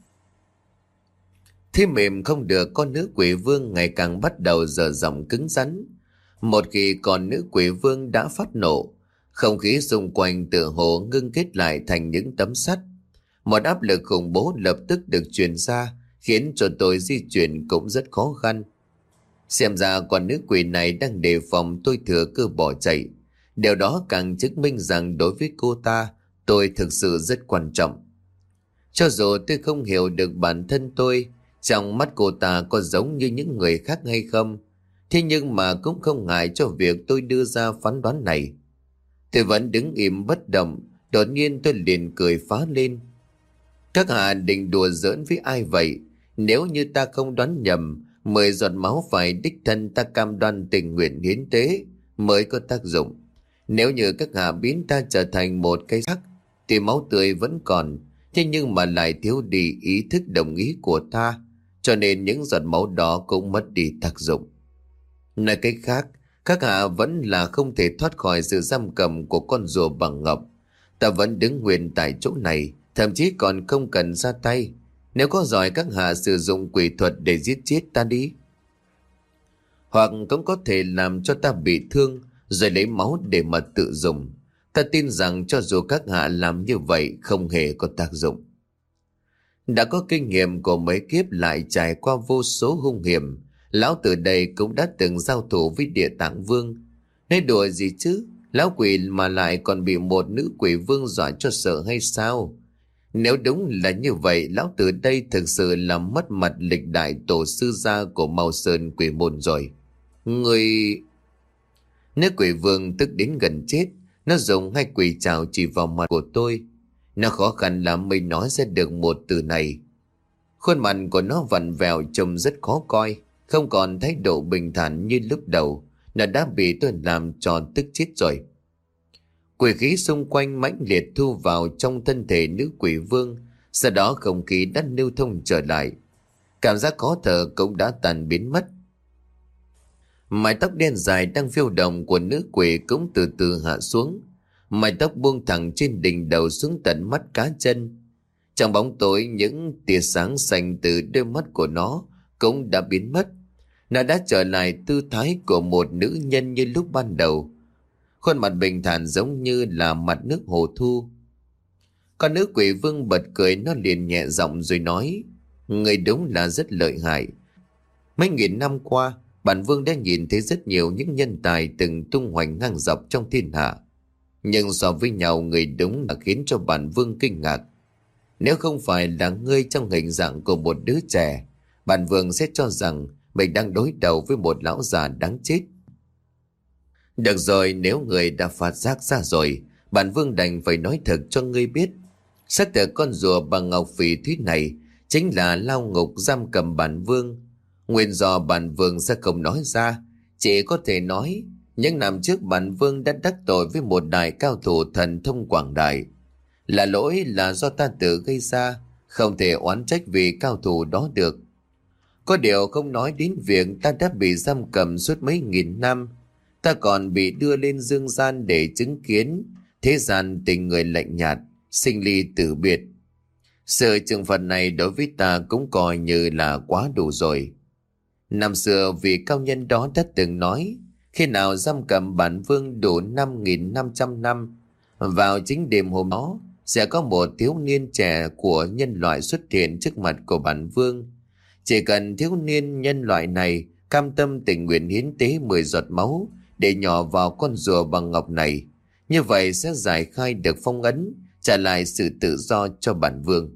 S1: Thế mềm không được, con nữ quỷ vương ngày càng bắt đầu dở giọng cứng rắn. Một khi con nữ quỷ vương đã phát nộ, không khí xung quanh tựa hồ ngưng kết lại thành những tấm sắt. Một áp lực khủng bố lập tức được truyền ra, khiến cho tôi di chuyển cũng rất khó khăn. Xem ra con nữ quỷ này đang đề phòng tôi thừa cơ bỏ chạy. Điều đó càng chứng minh rằng đối với cô ta, tôi thực sự rất quan trọng. Cho dù tôi không hiểu được bản thân tôi, trong mắt cô ta có giống như những người khác hay không, thế nhưng mà cũng không ngại cho việc tôi đưa ra phán đoán này. Tôi vẫn đứng im bất động, đột nhiên tôi liền cười phá lên. Các hạ định đùa giỡn với ai vậy? Nếu như ta không đoán nhầm, mười giọt máu phải đích thân ta cam đoan tình nguyện hiến tế mới có tác dụng. Nếu như các hạ biến ta trở thành một cái xác thì máu tươi vẫn còn, thế nhưng mà lại thiếu đi ý thức đồng ý của ta, cho nên những giọt máu đó cũng mất đi tác dụng. Nói cách khác, các hạ vẫn là không thể thoát khỏi sự giam cầm của con rùa bằng ngọc. Ta vẫn đứng nguyên tại chỗ này, thậm chí còn không cần ra tay. Nếu có giỏi các hạ sử dụng quỷ thuật để giết chết ta đi. Hoặc cũng có thể làm cho ta bị thương rồi lấy máu để mà tự dùng. Ta tin rằng cho dù các hạ làm như vậy không hề có tác dụng. Đã có kinh nghiệm của mấy kiếp lại trải qua vô số hung hiểm, lão từ đây cũng đã từng giao thủ với Địa Tạng Vương. Nói đùa gì chứ, lão quỷ mà lại còn bị một nữ quỷ vương dọa cho sợ hay sao? Nếu đúng là như vậy, lão tử đây thực sự là mất mặt lịch đại tổ sư gia của Mao Sơn Quỷ môn rồi. Người... Nữ quỷ vương tức đến gần chết. Nó dùng hai quỷ trảo chỉ vào mặt của tôi. Nó khó khăn lắm mới nói ra được một từ này. Khuôn mặt của nó vặn vẹo trông rất khó coi, không còn thái độ bình thản như lúc đầu. Nó đã bị tôi làm cho tức chết rồi. Quỷ khí xung quanh mãnh liệt thu vào trong thân thể nữ quỷ vương. Sau đó không khí đã lưu thông trở lại. Cảm giác khó thở cũng đã tàn biến mất. Mái tóc đen dài đang phiêu động của nữ quỷ cũng từ từ hạ xuống. Mái tóc buông thẳng trên đỉnh đầu xuống tận mắt cá chân. Trong bóng tối, những tia sáng xanh từ đôi mắt của nó cũng đã biến mất. Nó đã trở lại tư thái của một nữ nhân như lúc ban đầu. Khuôn mặt bình thản giống như là mặt nước hồ thu. Con nữ quỷ vương bật cười, nó liền nhẹ giọng rồi nói: Người đúng là rất lợi hại. Mấy nghìn năm qua, bản vương đã nhìn thấy rất nhiều những nhân tài từng tung hoành ngang dọc trong thiên hạ. Nhưng so với nhau, người đúng là khiến cho bản vương kinh ngạc. Nếu không phải là ngươi trong hình dạng của một đứa trẻ, bản vương sẽ cho rằng mình đang đối đầu với một lão già đáng chết. Được rồi, nếu người đã phát giác ra rồi, bản vương đành phải nói thật cho ngươi biết. Xác thực con rùa bằng ngọc phỉ thúy này chính là lao ngục giam cầm bản vương. Nguyên do bản vương sẽ không nói ra, chỉ có thể nói những năm trước bản vương đã đắc tội với một đại cao thủ thần thông quảng đại. Là lỗi là do ta tự gây ra, không thể oán trách vì cao thủ đó được. Có điều không nói đến việc ta đã bị giam cầm suốt mấy nghìn năm. Ta còn bị đưa lên dương gian để chứng kiến thế gian tình người lạnh nhạt, sinh ly tử biệt. Sự trừng phạt này đối với ta cũng coi như là quá đủ rồi. Năm xưa vị cao nhân đó đã từng nói, khi nào giam cầm bản vương đủ năm nghìn năm trăm năm, vào chính đêm hôm đó sẽ có một thiếu niên trẻ của nhân loại xuất hiện trước mặt của bản vương. Chỉ cần thiếu niên nhân loại này cam tâm tình nguyện hiến tế mười giọt máu để nhỏ vào con rùa bằng ngọc này, như vậy sẽ giải khai được phong ấn, trả lại sự tự do cho bản vương.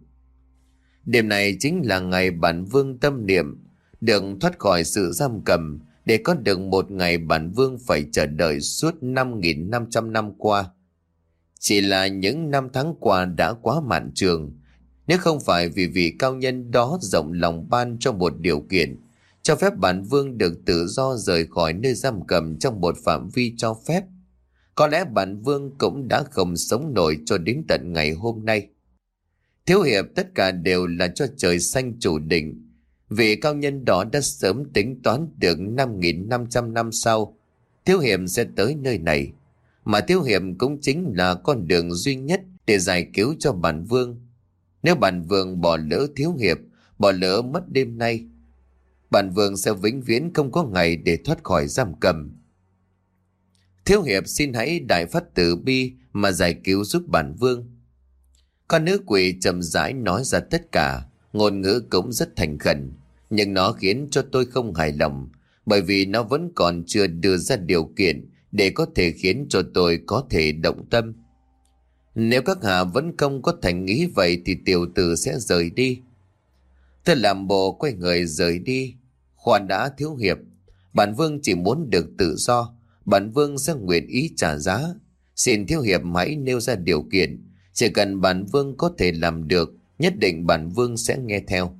S1: Đêm này chính là ngày bản vương tâm niệm được thoát khỏi sự giam cầm, để có được một ngày bản vương phải chờ đợi suốt năm nghìn năm trăm năm qua. Chỉ là những năm tháng qua đã quá mạn trường. Nếu không phải vì vị cao nhân đó rộng lòng ban cho một điều kiện, cho phép bản vương được tự do rời khỏi nơi giam cầm trong một phạm vi cho phép, có lẽ bản vương cũng đã không sống nổi cho đến tận ngày hôm nay. Thiếu hiệp, tất cả đều là cho trời xanh chủ định. Vị cao nhân đó đã sớm tính toán được năm nghìn năm trăm năm sau thiếu hiệp sẽ tới nơi này, mà thiếu hiệp cũng chính là con đường duy nhất để giải cứu cho bản vương. Nếu bản vương bỏ lỡ thiếu hiệp, bỏ lỡ mất đêm nay, bản vương sẽ vĩnh viễn không có ngày để thoát khỏi giam cầm. Thiếu hiệp xin hãy đại phát từ bi mà giải cứu giúp bản vương. Con nữ quỷ chậm rãi nói ra tất cả, ngôn ngữ cũng rất thành khẩn, nhưng nó khiến cho tôi không hài lòng, bởi vì nó vẫn còn chưa đưa ra điều kiện để có thể khiến cho tôi có thể động tâm. Nếu các hạ vẫn không có thành ý vậy thì tiểu tử sẽ rời đi. Tôi làm bộ quay người rời đi. Khoan đã thiếu hiệp, bản vương chỉ muốn được tự do, bản vương sẽ nguyện ý trả giá. Xin thiếu hiệp hãy nêu ra điều kiện, chỉ cần bản vương có thể làm được, nhất định bản vương sẽ nghe theo.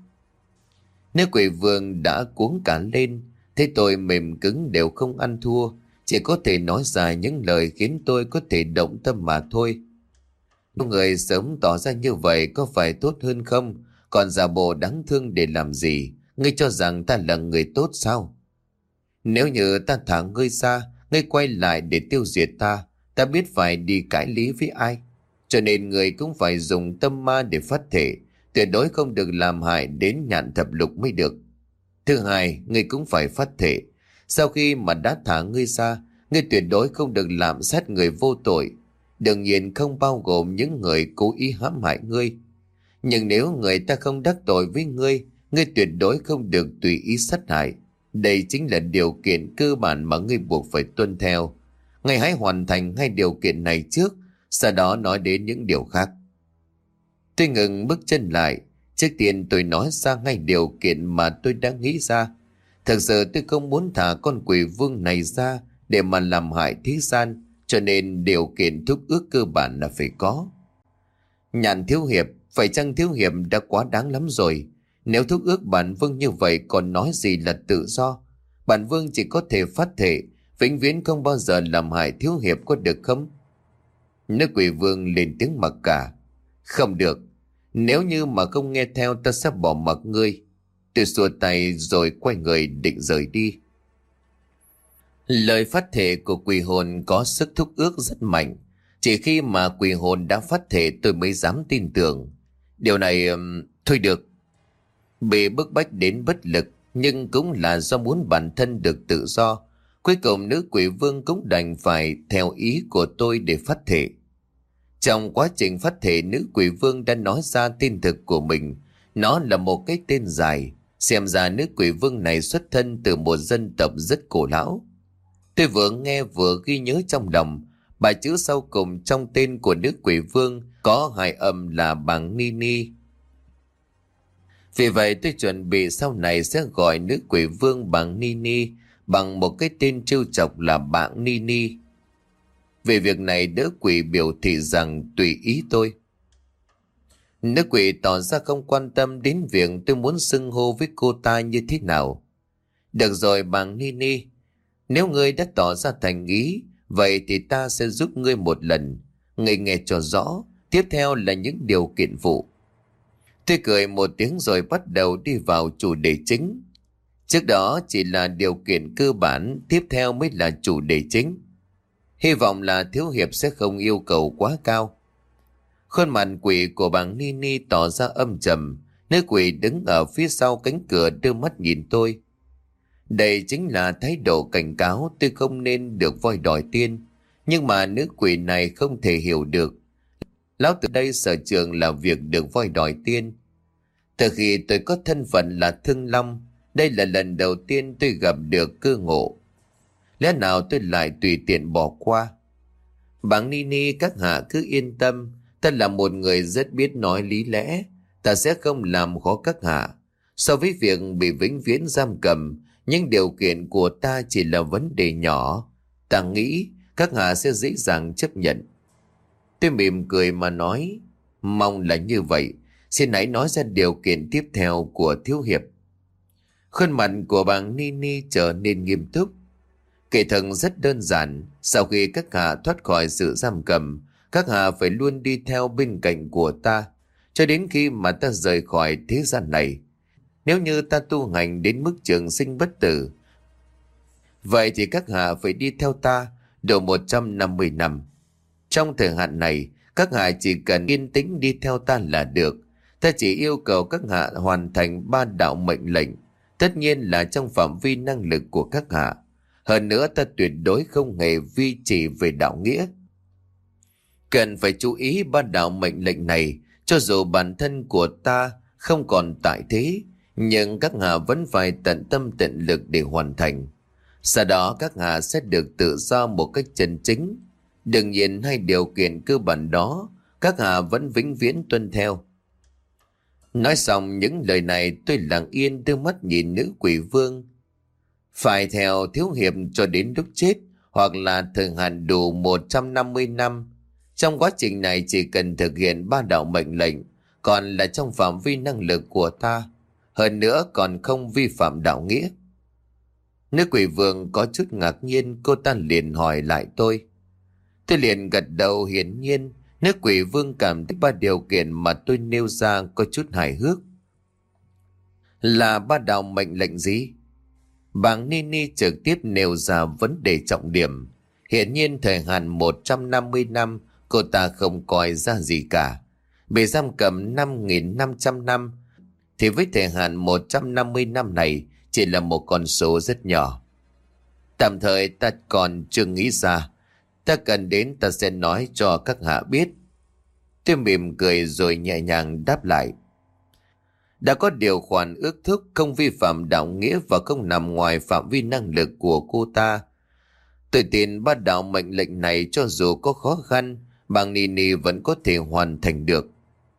S1: Nếu quỷ vương đã cuống cả lên, thấy tôi mềm cứng đều không ăn thua, chỉ có thể nói ra những lời khiến tôi có thể động tâm mà thôi. Nếu người sớm tỏ ra như vậy có phải tốt hơn không? Còn giả bộ đáng thương để làm gì? Ngươi cho rằng ta là người tốt sao? Nếu như ta thả ngươi ra, ngươi quay lại để tiêu diệt ta, ta biết phải đi cãi lý với ai. Cho nên người cũng phải dùng tâm ma để phát thể, tuyệt đối không được làm hại đến nhạn thập lục mới được. Thứ hai, ngươi cũng phải phát thể, sau khi mà đã thả ngươi ra, ngươi tuyệt đối không được làm sát người vô tội, đương nhiên không bao gồm những người cố ý hãm hại ngươi. Nhưng nếu người ta không đắc tội với ngươi, ngươi tuyệt đối không được tùy ý sát hại. Đây chính là điều kiện cơ bản mà ngươi buộc phải tuân theo. Ngươi hãy hoàn thành hai điều kiện này trước, sau đó nói đến những điều khác. Tôi ngừng bước chân lại. Trước tiên tôi nói ra ngay điều kiện mà tôi đang nghĩ ra. Thật sự tôi không muốn thả con quỷ vương này ra để mà làm hại thế gian, cho nên điều kiện thúc ước cơ bản là phải có. Nhàn thiếu hiệp, phải chăng thiếu hiệp đã quá đáng lắm rồi? Nếu thúc ước bản vương như vậy còn nói gì là tự do? Bản vương chỉ có thể phát thệ vĩnh viễn không bao giờ làm hại thiếu hiệp, có được không? Nữ quỷ vương lên tiếng mặc cả. Không được. Nếu như mà không nghe theo, ta sẽ bỏ mặc ngươi. Tôi xua tay rồi quay người định rời đi. Lời phát thệ của quỷ hồn có sức thúc ước rất mạnh. Chỉ khi mà quỷ hồn đã phát thệ tôi mới dám tin tưởng. Điều này... Um, thôi được. Bị bức bách đến bất lực, nhưng cũng là do muốn bản thân được tự do. Cuối cùng nữ quỷ vương cũng đành phải theo ý của tôi để phát thệ. Trong quá trình phát thệ, nữ quỷ vương đã nói ra tên thực của mình. Nó là một cái tên dài. Xem ra nữ quỷ vương này xuất thân từ một dân tộc rất cổ lão. Tôi vừa nghe vừa ghi nhớ trong lòng. Bài chữ sau cùng trong tên của nữ quỷ vương có hai âm là bằng ni ni. Vì vậy tôi chuẩn bị sau này sẽ gọi nữ quỷ vương bằng ni ni, bằng một cái tên trêu chọc là bạn ni ni. Về việc này đỡ quỷ biểu thị rằng tùy ý tôi. Nữ quỷ tỏ ra không quan tâm đến việc tôi muốn xưng hô với cô ta như thế nào. Được rồi bạn ni ni, nếu ngươi đã tỏ ra thành ý, vậy thì ta sẽ giúp ngươi một lần. Ngươi nghe cho rõ, tiếp theo là những điều kiện phụ. Tôi cười một tiếng rồi bắt đầu đi vào chủ đề chính. Trước đó chỉ là điều kiện cơ bản, tiếp theo mới là chủ đề chính. Hy vọng là thiếu hiệp sẽ không yêu cầu quá cao. Khuôn mặt quỷ của bà Nini tỏ ra âm trầm. Nữ quỷ đứng ở phía sau cánh cửa đưa mắt nhìn tôi. Đây chính là thái độ cảnh cáo tôi không nên được voi đòi tiên. Nhưng mà nữ quỷ này không thể hiểu được. Lão từ đây sở trường là việc được voi đòi tiên. Từ khi tôi có thân phận là Thương Long, đây là lần đầu tiên tôi gặp được cơ ngộ. Lẽ nào tôi lại tùy tiện bỏ qua? Bảng Nini, các hạ cứ yên tâm, ta là một người rất biết nói lý lẽ, ta sẽ không làm khó các hạ. So với việc bị vĩnh viễn giam cầm, những điều kiện của ta chỉ là vấn đề nhỏ, ta nghĩ các hạ sẽ dễ dàng chấp nhận. Tôi mỉm cười mà nói, mong là như vậy, xin hãy nói ra điều kiện tiếp theo của thiếu hiệp. Khuôn mặt của bà Nini trở nên nghiêm túc. Kể thần rất đơn giản, sau khi các hạ thoát khỏi sự giam cầm, các hạ phải luôn đi theo bên cạnh của ta, cho đến khi mà ta rời khỏi thế gian này. Nếu như ta tu hành đến mức trường sinh bất tử, vậy thì các hạ phải đi theo ta độ một trăm năm mươi năm. Trong thời hạn này, các hạ chỉ cần yên tĩnh đi theo ta là được. Ta chỉ yêu cầu các hạ hoàn thành ba đạo mệnh lệnh, tất nhiên là trong phạm vi năng lực của các hạ. Hơn nữa ta tuyệt đối không hề vi chỉ về đạo nghĩa. Cần phải chú ý ba đạo mệnh lệnh này, cho dù bản thân của ta không còn tại thế, nhưng các hạ vẫn phải tận tâm tận lực để hoàn thành. Sau đó các hạ sẽ được tự do một cách chân chính. Đương nhiên hai điều kiện cơ bản đó, các hạ vẫn vĩnh viễn tuân theo. Nói xong những lời này, tôi lặng yên đưa mắt nhìn nữ quỷ vương. Phải theo thiếu hiệp cho đến lúc chết, hoặc là thời hạn đủ một trăm năm mươi năm. Trong quá trình này chỉ cần thực hiện ba đạo mệnh lệnh, còn là trong phạm vi năng lực của ta. Hơn nữa còn không vi phạm đạo nghĩa. Nữ quỷ vương có chút ngạc nhiên, cô ta liền hỏi lại tôi. Tôi liền gật đầu, hiển nhiên nữ quỷ vương cảm thấy ba điều kiện mà tôi nêu ra có chút hài hước. Là ba đạo mệnh lệnh gì? Bàng Nini trực tiếp nêu ra vấn đề trọng điểm. Hiển nhiên thời hạn một trăm năm mươi năm cô ta không coi ra gì cả. Bị giam cầm năm nghìn năm trăm năm thì với thời hạn một trăm năm mươi năm này chỉ là một con số rất nhỏ. Tạm thời ta còn chưa nghĩ ra. Ta cần đến ta sẽ nói cho các hạ biết. Tôi mỉm cười rồi nhẹ nhàng đáp lại. Đã có điều khoản ước thúc không vi phạm đạo nghĩa và không nằm ngoài phạm vi năng lực của cô ta. Tôi tin ba đạo mệnh lệnh này cho dù có khó khăn, Bàng Nini vẫn có thể hoàn thành được.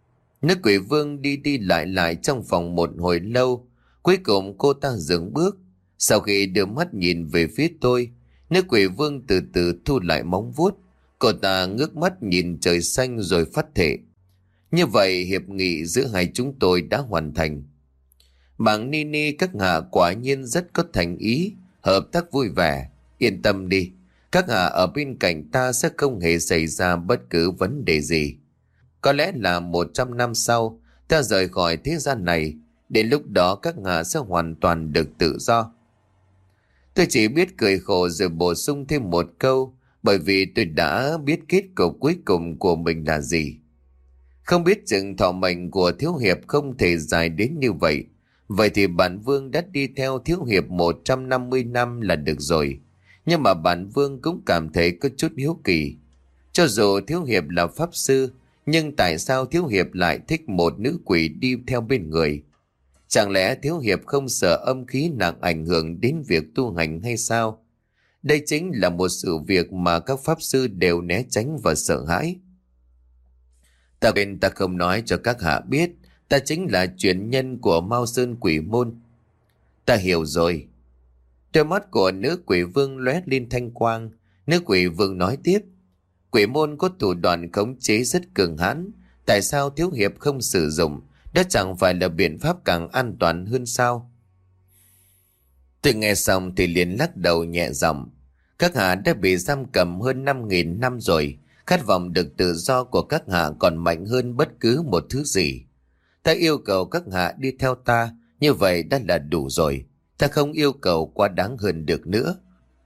S1: Nữ quỷ vương đi đi lại lại trong phòng một hồi lâu. Cuối cùng cô ta dừng bước. Sau khi đưa mắt nhìn về phía tôi, nữ quỷ vương từ từ thu lại móng vuốt. Cô ta ngước mắt nhìn trời xanh rồi phát thệ. Như vậy hiệp nghị giữa hai chúng tôi đã hoàn thành. Bảng Nini các hạ quả nhiên rất có thành ý, hợp tác vui vẻ. Yên tâm đi, các hạ ở bên cạnh ta sẽ không hề xảy ra bất cứ vấn đề gì. Có lẽ là một trăm năm sau, ta rời khỏi thế gian này. Đến lúc đó các hạ sẽ hoàn toàn được tự do. Tôi chỉ biết cười khổ rồi bổ sung thêm một câu, bởi vì tôi đã biết kết cục cuối cùng của mình là gì. Không biết chừng thọ mệnh của thiếu hiệp không thể dài đến như vậy. Vậy thì bản vương đã đi theo thiếu hiệp một trăm năm mươi năm là được rồi. Nhưng mà bản vương cũng cảm thấy có chút hiếu kỳ. Cho dù thiếu hiệp là pháp sư, nhưng tại sao thiếu hiệp lại thích một nữ quỷ đi theo bên người? Chẳng lẽ thiếu hiệp không sợ âm khí nặng ảnh hưởng đến việc tu hành hay sao? Đây chính là một sự việc mà các pháp sư đều né tránh và sợ hãi. Ta bên ta không nói cho các hạ biết, ta chính là truyền nhân của Mao Sơn Quỷ Môn. Ta hiểu rồi. Đôi mắt của nữ quỷ vương lóe lên thanh quang. Nữ quỷ vương nói tiếp. Quỷ môn có thủ đoạn khống chế rất cường hãn. Tại sao thiếu hiệp không sử dụng? Đó chẳng phải là biện pháp càng an toàn hơn sao? Tôi nghe xong thì liền lắc đầu nhẹ giọng. Các hạ đã bị giam cầm hơn năm nghìn năm rồi. Khát vọng được tự do của các hạ còn mạnh hơn bất cứ một thứ gì. Ta yêu cầu các hạ đi theo ta, như vậy đã là đủ rồi. Ta không yêu cầu quá đáng hơn được nữa.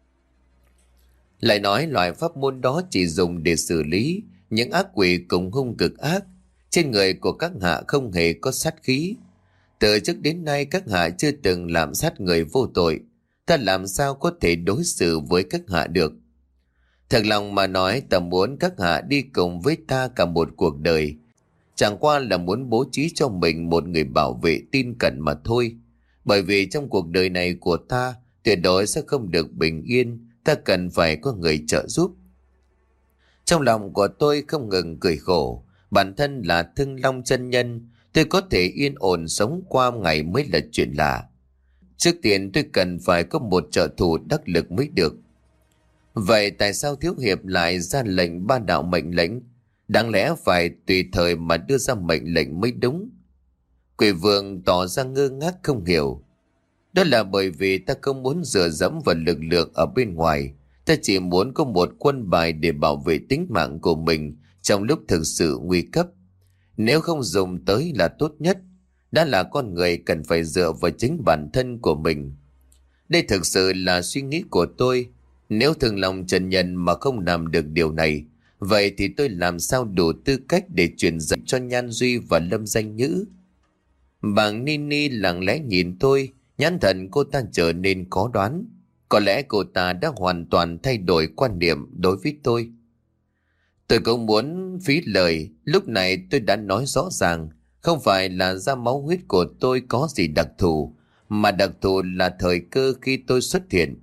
S1: Lại nói loại pháp môn đó chỉ dùng để xử lý những ác quỷ cùng hung cực ác. Trên người của các hạ không hề có sát khí. Từ trước đến nay các hạ chưa từng làm sát người vô tội. Ta làm sao có thể đối xử với các hạ được? Thật lòng mà nói, ta muốn các hạ đi cùng với ta cả một cuộc đời. Chẳng qua là muốn bố trí cho mình một người bảo vệ tin cậy mà thôi. Bởi vì trong cuộc đời này của ta tuyệt đối sẽ không được bình yên. Ta cần phải có người trợ giúp. Trong lòng của tôi không ngừng cười khổ. Bản thân là Thương Long chân nhân, tôi có thể yên ổn sống qua ngày mới là chuyện lạ. Trước tiên tôi cần phải có một trợ thủ đắc lực mới được. Vậy tại sao thiếu hiệp lại ra lệnh ba đạo mệnh lệnh? Đáng lẽ phải tùy thời mà đưa ra mệnh lệnh mới đúng. Quỷ vương tỏ ra ngơ ngác không hiểu. Đó là bởi vì ta không muốn dựa dẫm vào lực lượng ở bên ngoài. Ta chỉ muốn có một quân bài để bảo vệ tính mạng của mình trong lúc thực sự nguy cấp. Nếu không dùng tới là tốt nhất. Đã là con người cần phải dựa vào chính bản thân của mình. Đây thực sự là suy nghĩ của tôi. Nếu Thương Long chân nhân mà không làm được điều này, vậy thì tôi làm sao đủ tư cách để truyền dạy cho Nhan Duy và Lâm Danh Nhữ? Bàng Nini lặng lẽ nhìn tôi, nhãn thần cô ta trở nên khó đoán. Có lẽ cô ta đã hoàn toàn thay đổi quan điểm đối với tôi. Tôi cũng muốn phí lời, lúc này tôi đã nói rõ ràng, không phải là da máu huyết của tôi có gì đặc thù, mà đặc thù là thời cơ khi tôi xuất hiện.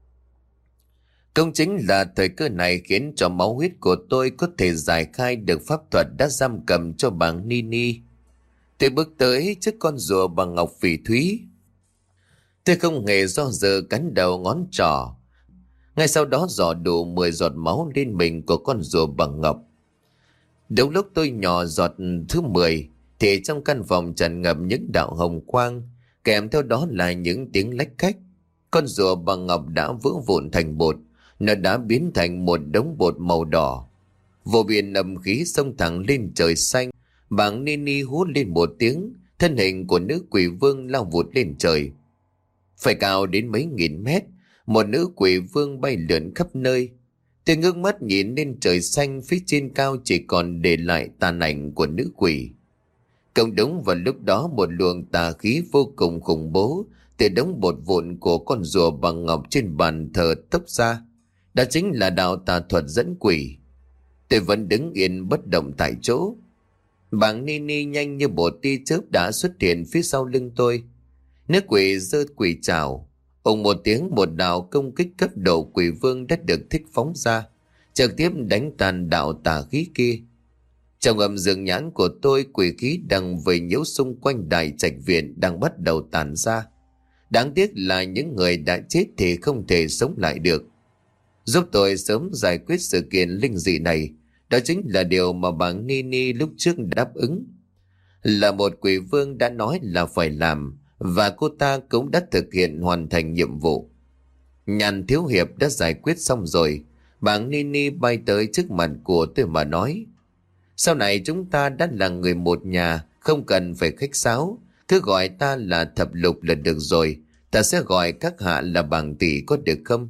S1: Công chính là thời cơ này khiến cho máu huyết của tôi có thể giải khai được pháp thuật đã giam cầm cho bàng Nini. Tôi bước tới trước con rùa bằng ngọc phỉ thúy. Tôi không hề do dự cắn đầu ngón trỏ. Ngay sau đó dò đủ mười giọt máu lên mình của con rùa bằng ngọc. Đúng lúc tôi nhỏ giọt thứ mười, thì trong căn phòng tràn ngập những đạo hồng quang, kèm theo đó là những tiếng lách cách. Con rùa bằng ngọc đã vỡ vụn thành bột, nó đã biến thành một đống bột màu đỏ. Vô biên âm khí xông thẳng lên trời xanh. Bàng Nini hú lên một tiếng, thân hình của nữ quỷ vương lao vụt lên trời. Phải cao đến mấy nghìn mét, một nữ quỷ vương bay lượn khắp nơi. Tôi ngước mắt nhìn lên trời xanh, phía trên cao chỉ còn để lại tàn ảnh của nữ quỷ. Cộng đúng vào lúc đó, một luồng tà khí vô cùng khủng bố từ đống bột vụn của con rùa bằng ngọc trên bàn thờ tốc ra. Đó chính là đạo tà thuật dẫn quỷ. Tôi vẫn đứng yên bất động tại chỗ. Bàng Nini nhanh như một tia chớp đã xuất hiện phía sau lưng tôi. Nữ quỷ giơ quỷ trảo, ùng một tiếng, một đạo công kích cấp độ quỷ vương đã được thích phóng ra, trực tiếp đánh tàn đạo tà khí kia. Trong âm dương nhãn của tôi, quỷ khí đang vây nhiễu xung quanh đại trạch viện đang bắt đầu tàn ra. Đáng tiếc là những người đã chết thì không thể sống lại được. Giúp tôi sớm giải quyết sự kiện linh dị này, đó chính là điều mà bà Nini lúc trước đáp ứng. Là một quỷ vương đã nói là phải làm, và cô ta cũng đã thực hiện hoàn thành nhiệm vụ. Nhàn thiếu hiệp đã giải quyết xong rồi. Bà Nini bay tới trước mặt của tôi mà nói: sau này chúng ta đã là người một nhà, không cần phải khách sáo, cứ gọi ta là Thập Lục là được rồi. Ta sẽ gọi các hạ là Bàng tỷ, có được không?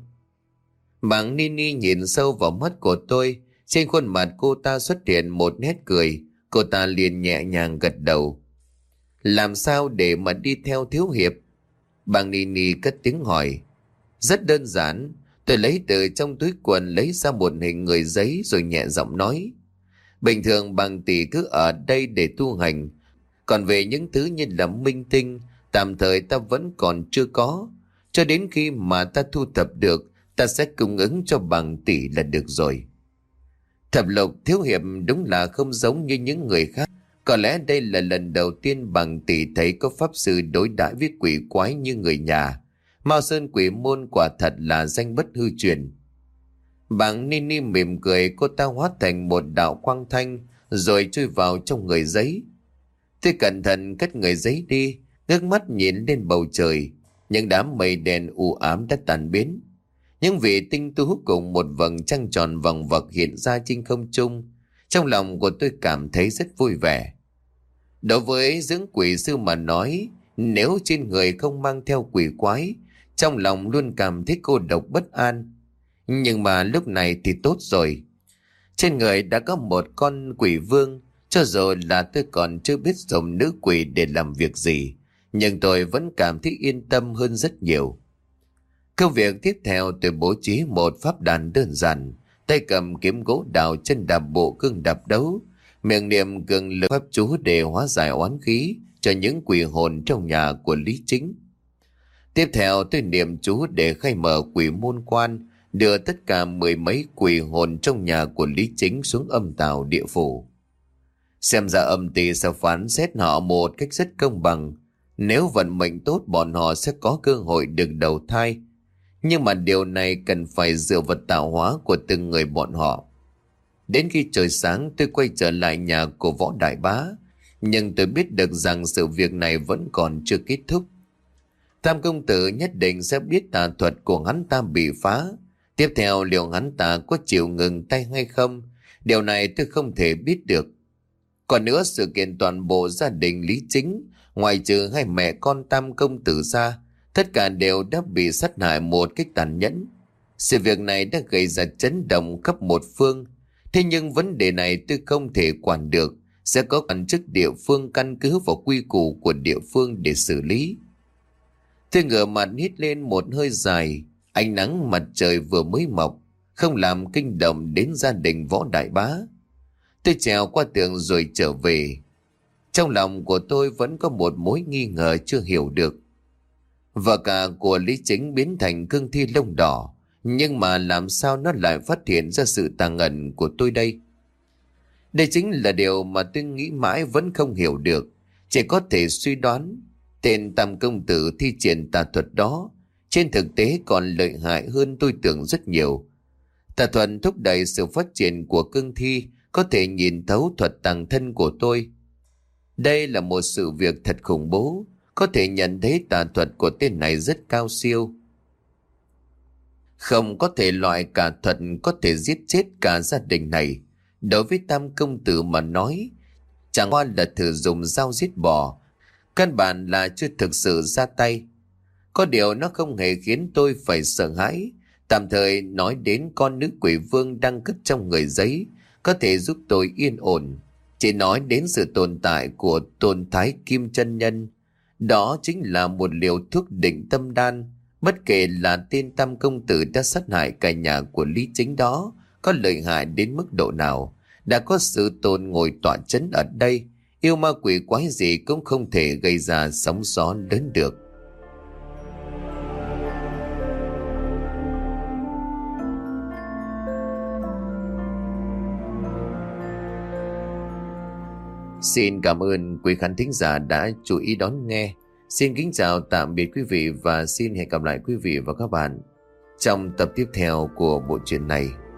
S1: Bàng Nini nhìn sâu vào mắt của tôi. Trên khuôn mặt cô ta xuất hiện một nét cười. Cô ta liền nhẹ nhàng gật đầu. Làm sao để mà đi theo thiếu hiệp? Bàng Nini cất tiếng hỏi. Rất đơn giản. Tôi lấy từ trong túi quần lấy ra một hình người giấy rồi nhẹ giọng nói: bình thường Bàng tỷ cứ ở đây để tu hành, còn về những thứ như là minh tinh, tạm thời ta vẫn còn chưa có. Cho đến khi mà ta thu thập được, ta sẽ cung ứng cho Bàng tỷ là được rồi. Thập Lục thiếu hiệp đúng là không giống như những người khác. Có lẽ đây là lần đầu tiên Bàng tỷ thấy có pháp sư đối đãi với quỷ quái như người nhà. Mao Sơn Quỷ Môn quả thật là danh bất hư truyền. Bàng Nini mỉm cười, cô ta hóa thành một đạo quang thanh rồi chui vào trong người giấy. Tôi cẩn thận cất người giấy đi, ngước mắt nhìn lên bầu trời. Những đám mây đen u ám đã tàn biến. Những vị tinh tú cùng một vầng trăng tròn vòng vặc hiện ra trên không trung. Trong lòng của tôi cảm thấy rất vui vẻ. Đối với dưỡng quỷ sư mà nói, nếu trên người không mang theo quỷ quái, trong lòng luôn cảm thấy cô độc bất an. Nhưng mà lúc này thì tốt rồi. Trên người đã có một con quỷ vương. Cho dù là tôi còn chưa biết dùng nữ quỷ để làm việc gì, nhưng tôi vẫn cảm thấy yên tâm hơn rất nhiều. Công việc tiếp theo tôi bố trí một pháp đàn đơn giản. Tay cầm kiếm gỗ đào, chân đạp bộ cương đạp đấu, miệng niệm cường lực pháp chú để hóa giải oán khí cho những quỷ hồn trong nhà của Lý Chính. Tiếp theo tôi niệm chú để khai mở quỷ môn quan, đưa tất cả mười mấy quỷ hồn trong nhà của Lý Chính xuống âm tào địa phủ. Xem ra âm ty sẽ phán xét họ một cách rất công bằng. Nếu vận mệnh tốt, bọn họ sẽ có cơ hội được đầu thai. Nhưng mà điều này cần phải dựa vào tạo hóa của từng người bọn họ. Đến khi trời sáng, tôi quay trở lại nhà của Võ Đại Bá. Nhưng tôi biết được rằng sự việc này vẫn còn chưa kết thúc. Tam công tử nhất định sẽ biết tà thuật của hắn ta bị phá. Tiếp theo liệu hắn ta có chịu ngừng tay hay không, điều này tôi không thể biết được. Còn nữa, sự kiện toàn bộ gia đình Lý Chính, ngoài trừ hai mẹ con Tam công tử ra, tất cả đều đã bị sát hại một cách tàn nhẫn. Sự việc này đã gây ra chấn động khắp một phương. Thế nhưng vấn đề này tôi không thể quản được. Sẽ có quan chức địa phương căn cứ vào quy củ của địa phương để xử lý. Tôi ngửa mặt hít lên một hơi dài. Ánh nắng mặt trời vừa mới mọc, không làm kinh động đến gia đình Võ Đại Bá. Tôi trèo qua tường rồi trở về. Trong lòng của tôi vẫn có một mối nghi ngờ chưa hiểu được. Vợ cả của Lý Chính biến thành cương thi lông đỏ, nhưng mà làm sao nó lại phát hiện ra sự tà ẩn của tôi đây? Đây chính là điều mà tôi nghĩ mãi vẫn không hiểu được. Chỉ có thể suy đoán tên Tam công tử thi triển tà thuật đó trên thực tế còn lợi hại hơn tôi tưởng rất nhiều. Tà thuật thúc đẩy sự phát triển của cương thi, có thể nhìn thấu thuật tàng thân của tôi. Đây là một sự việc thật khủng bố. Có thể nhận thấy tà thuật của tên này rất cao siêu. Không có thể loại cả thuật có thể giết chết cả gia đình này. Đối với Tam công tử mà nói, chẳng qua là thử dùng dao giết bò, căn bản là chưa thực sự ra tay. Có điều nó không hề khiến tôi phải sợ hãi. Tạm thời nói đến con nữ quỷ vương đang cất trong người giấy có thể giúp tôi yên ổn. Chỉ nói đến sự tồn tại của Tôn Thái Kim chân nhân. Đó chính là một liều thuốc định tâm đan. Bất kể là tên Tam công tử đã sát hại cả nhà của Lý Chính đó có lợi hại đến mức độ nào, đã có sự tồn ngồi tọa chấn ở đây, yêu ma quỷ quái gì cũng không thể gây ra sóng gió lớn được. Xin cảm ơn quý khán thính giả đã chú ý đón nghe. Xin kính chào tạm biệt quý vị và xin hẹn gặp lại quý vị và các bạn trong tập tiếp theo của bộ truyện này.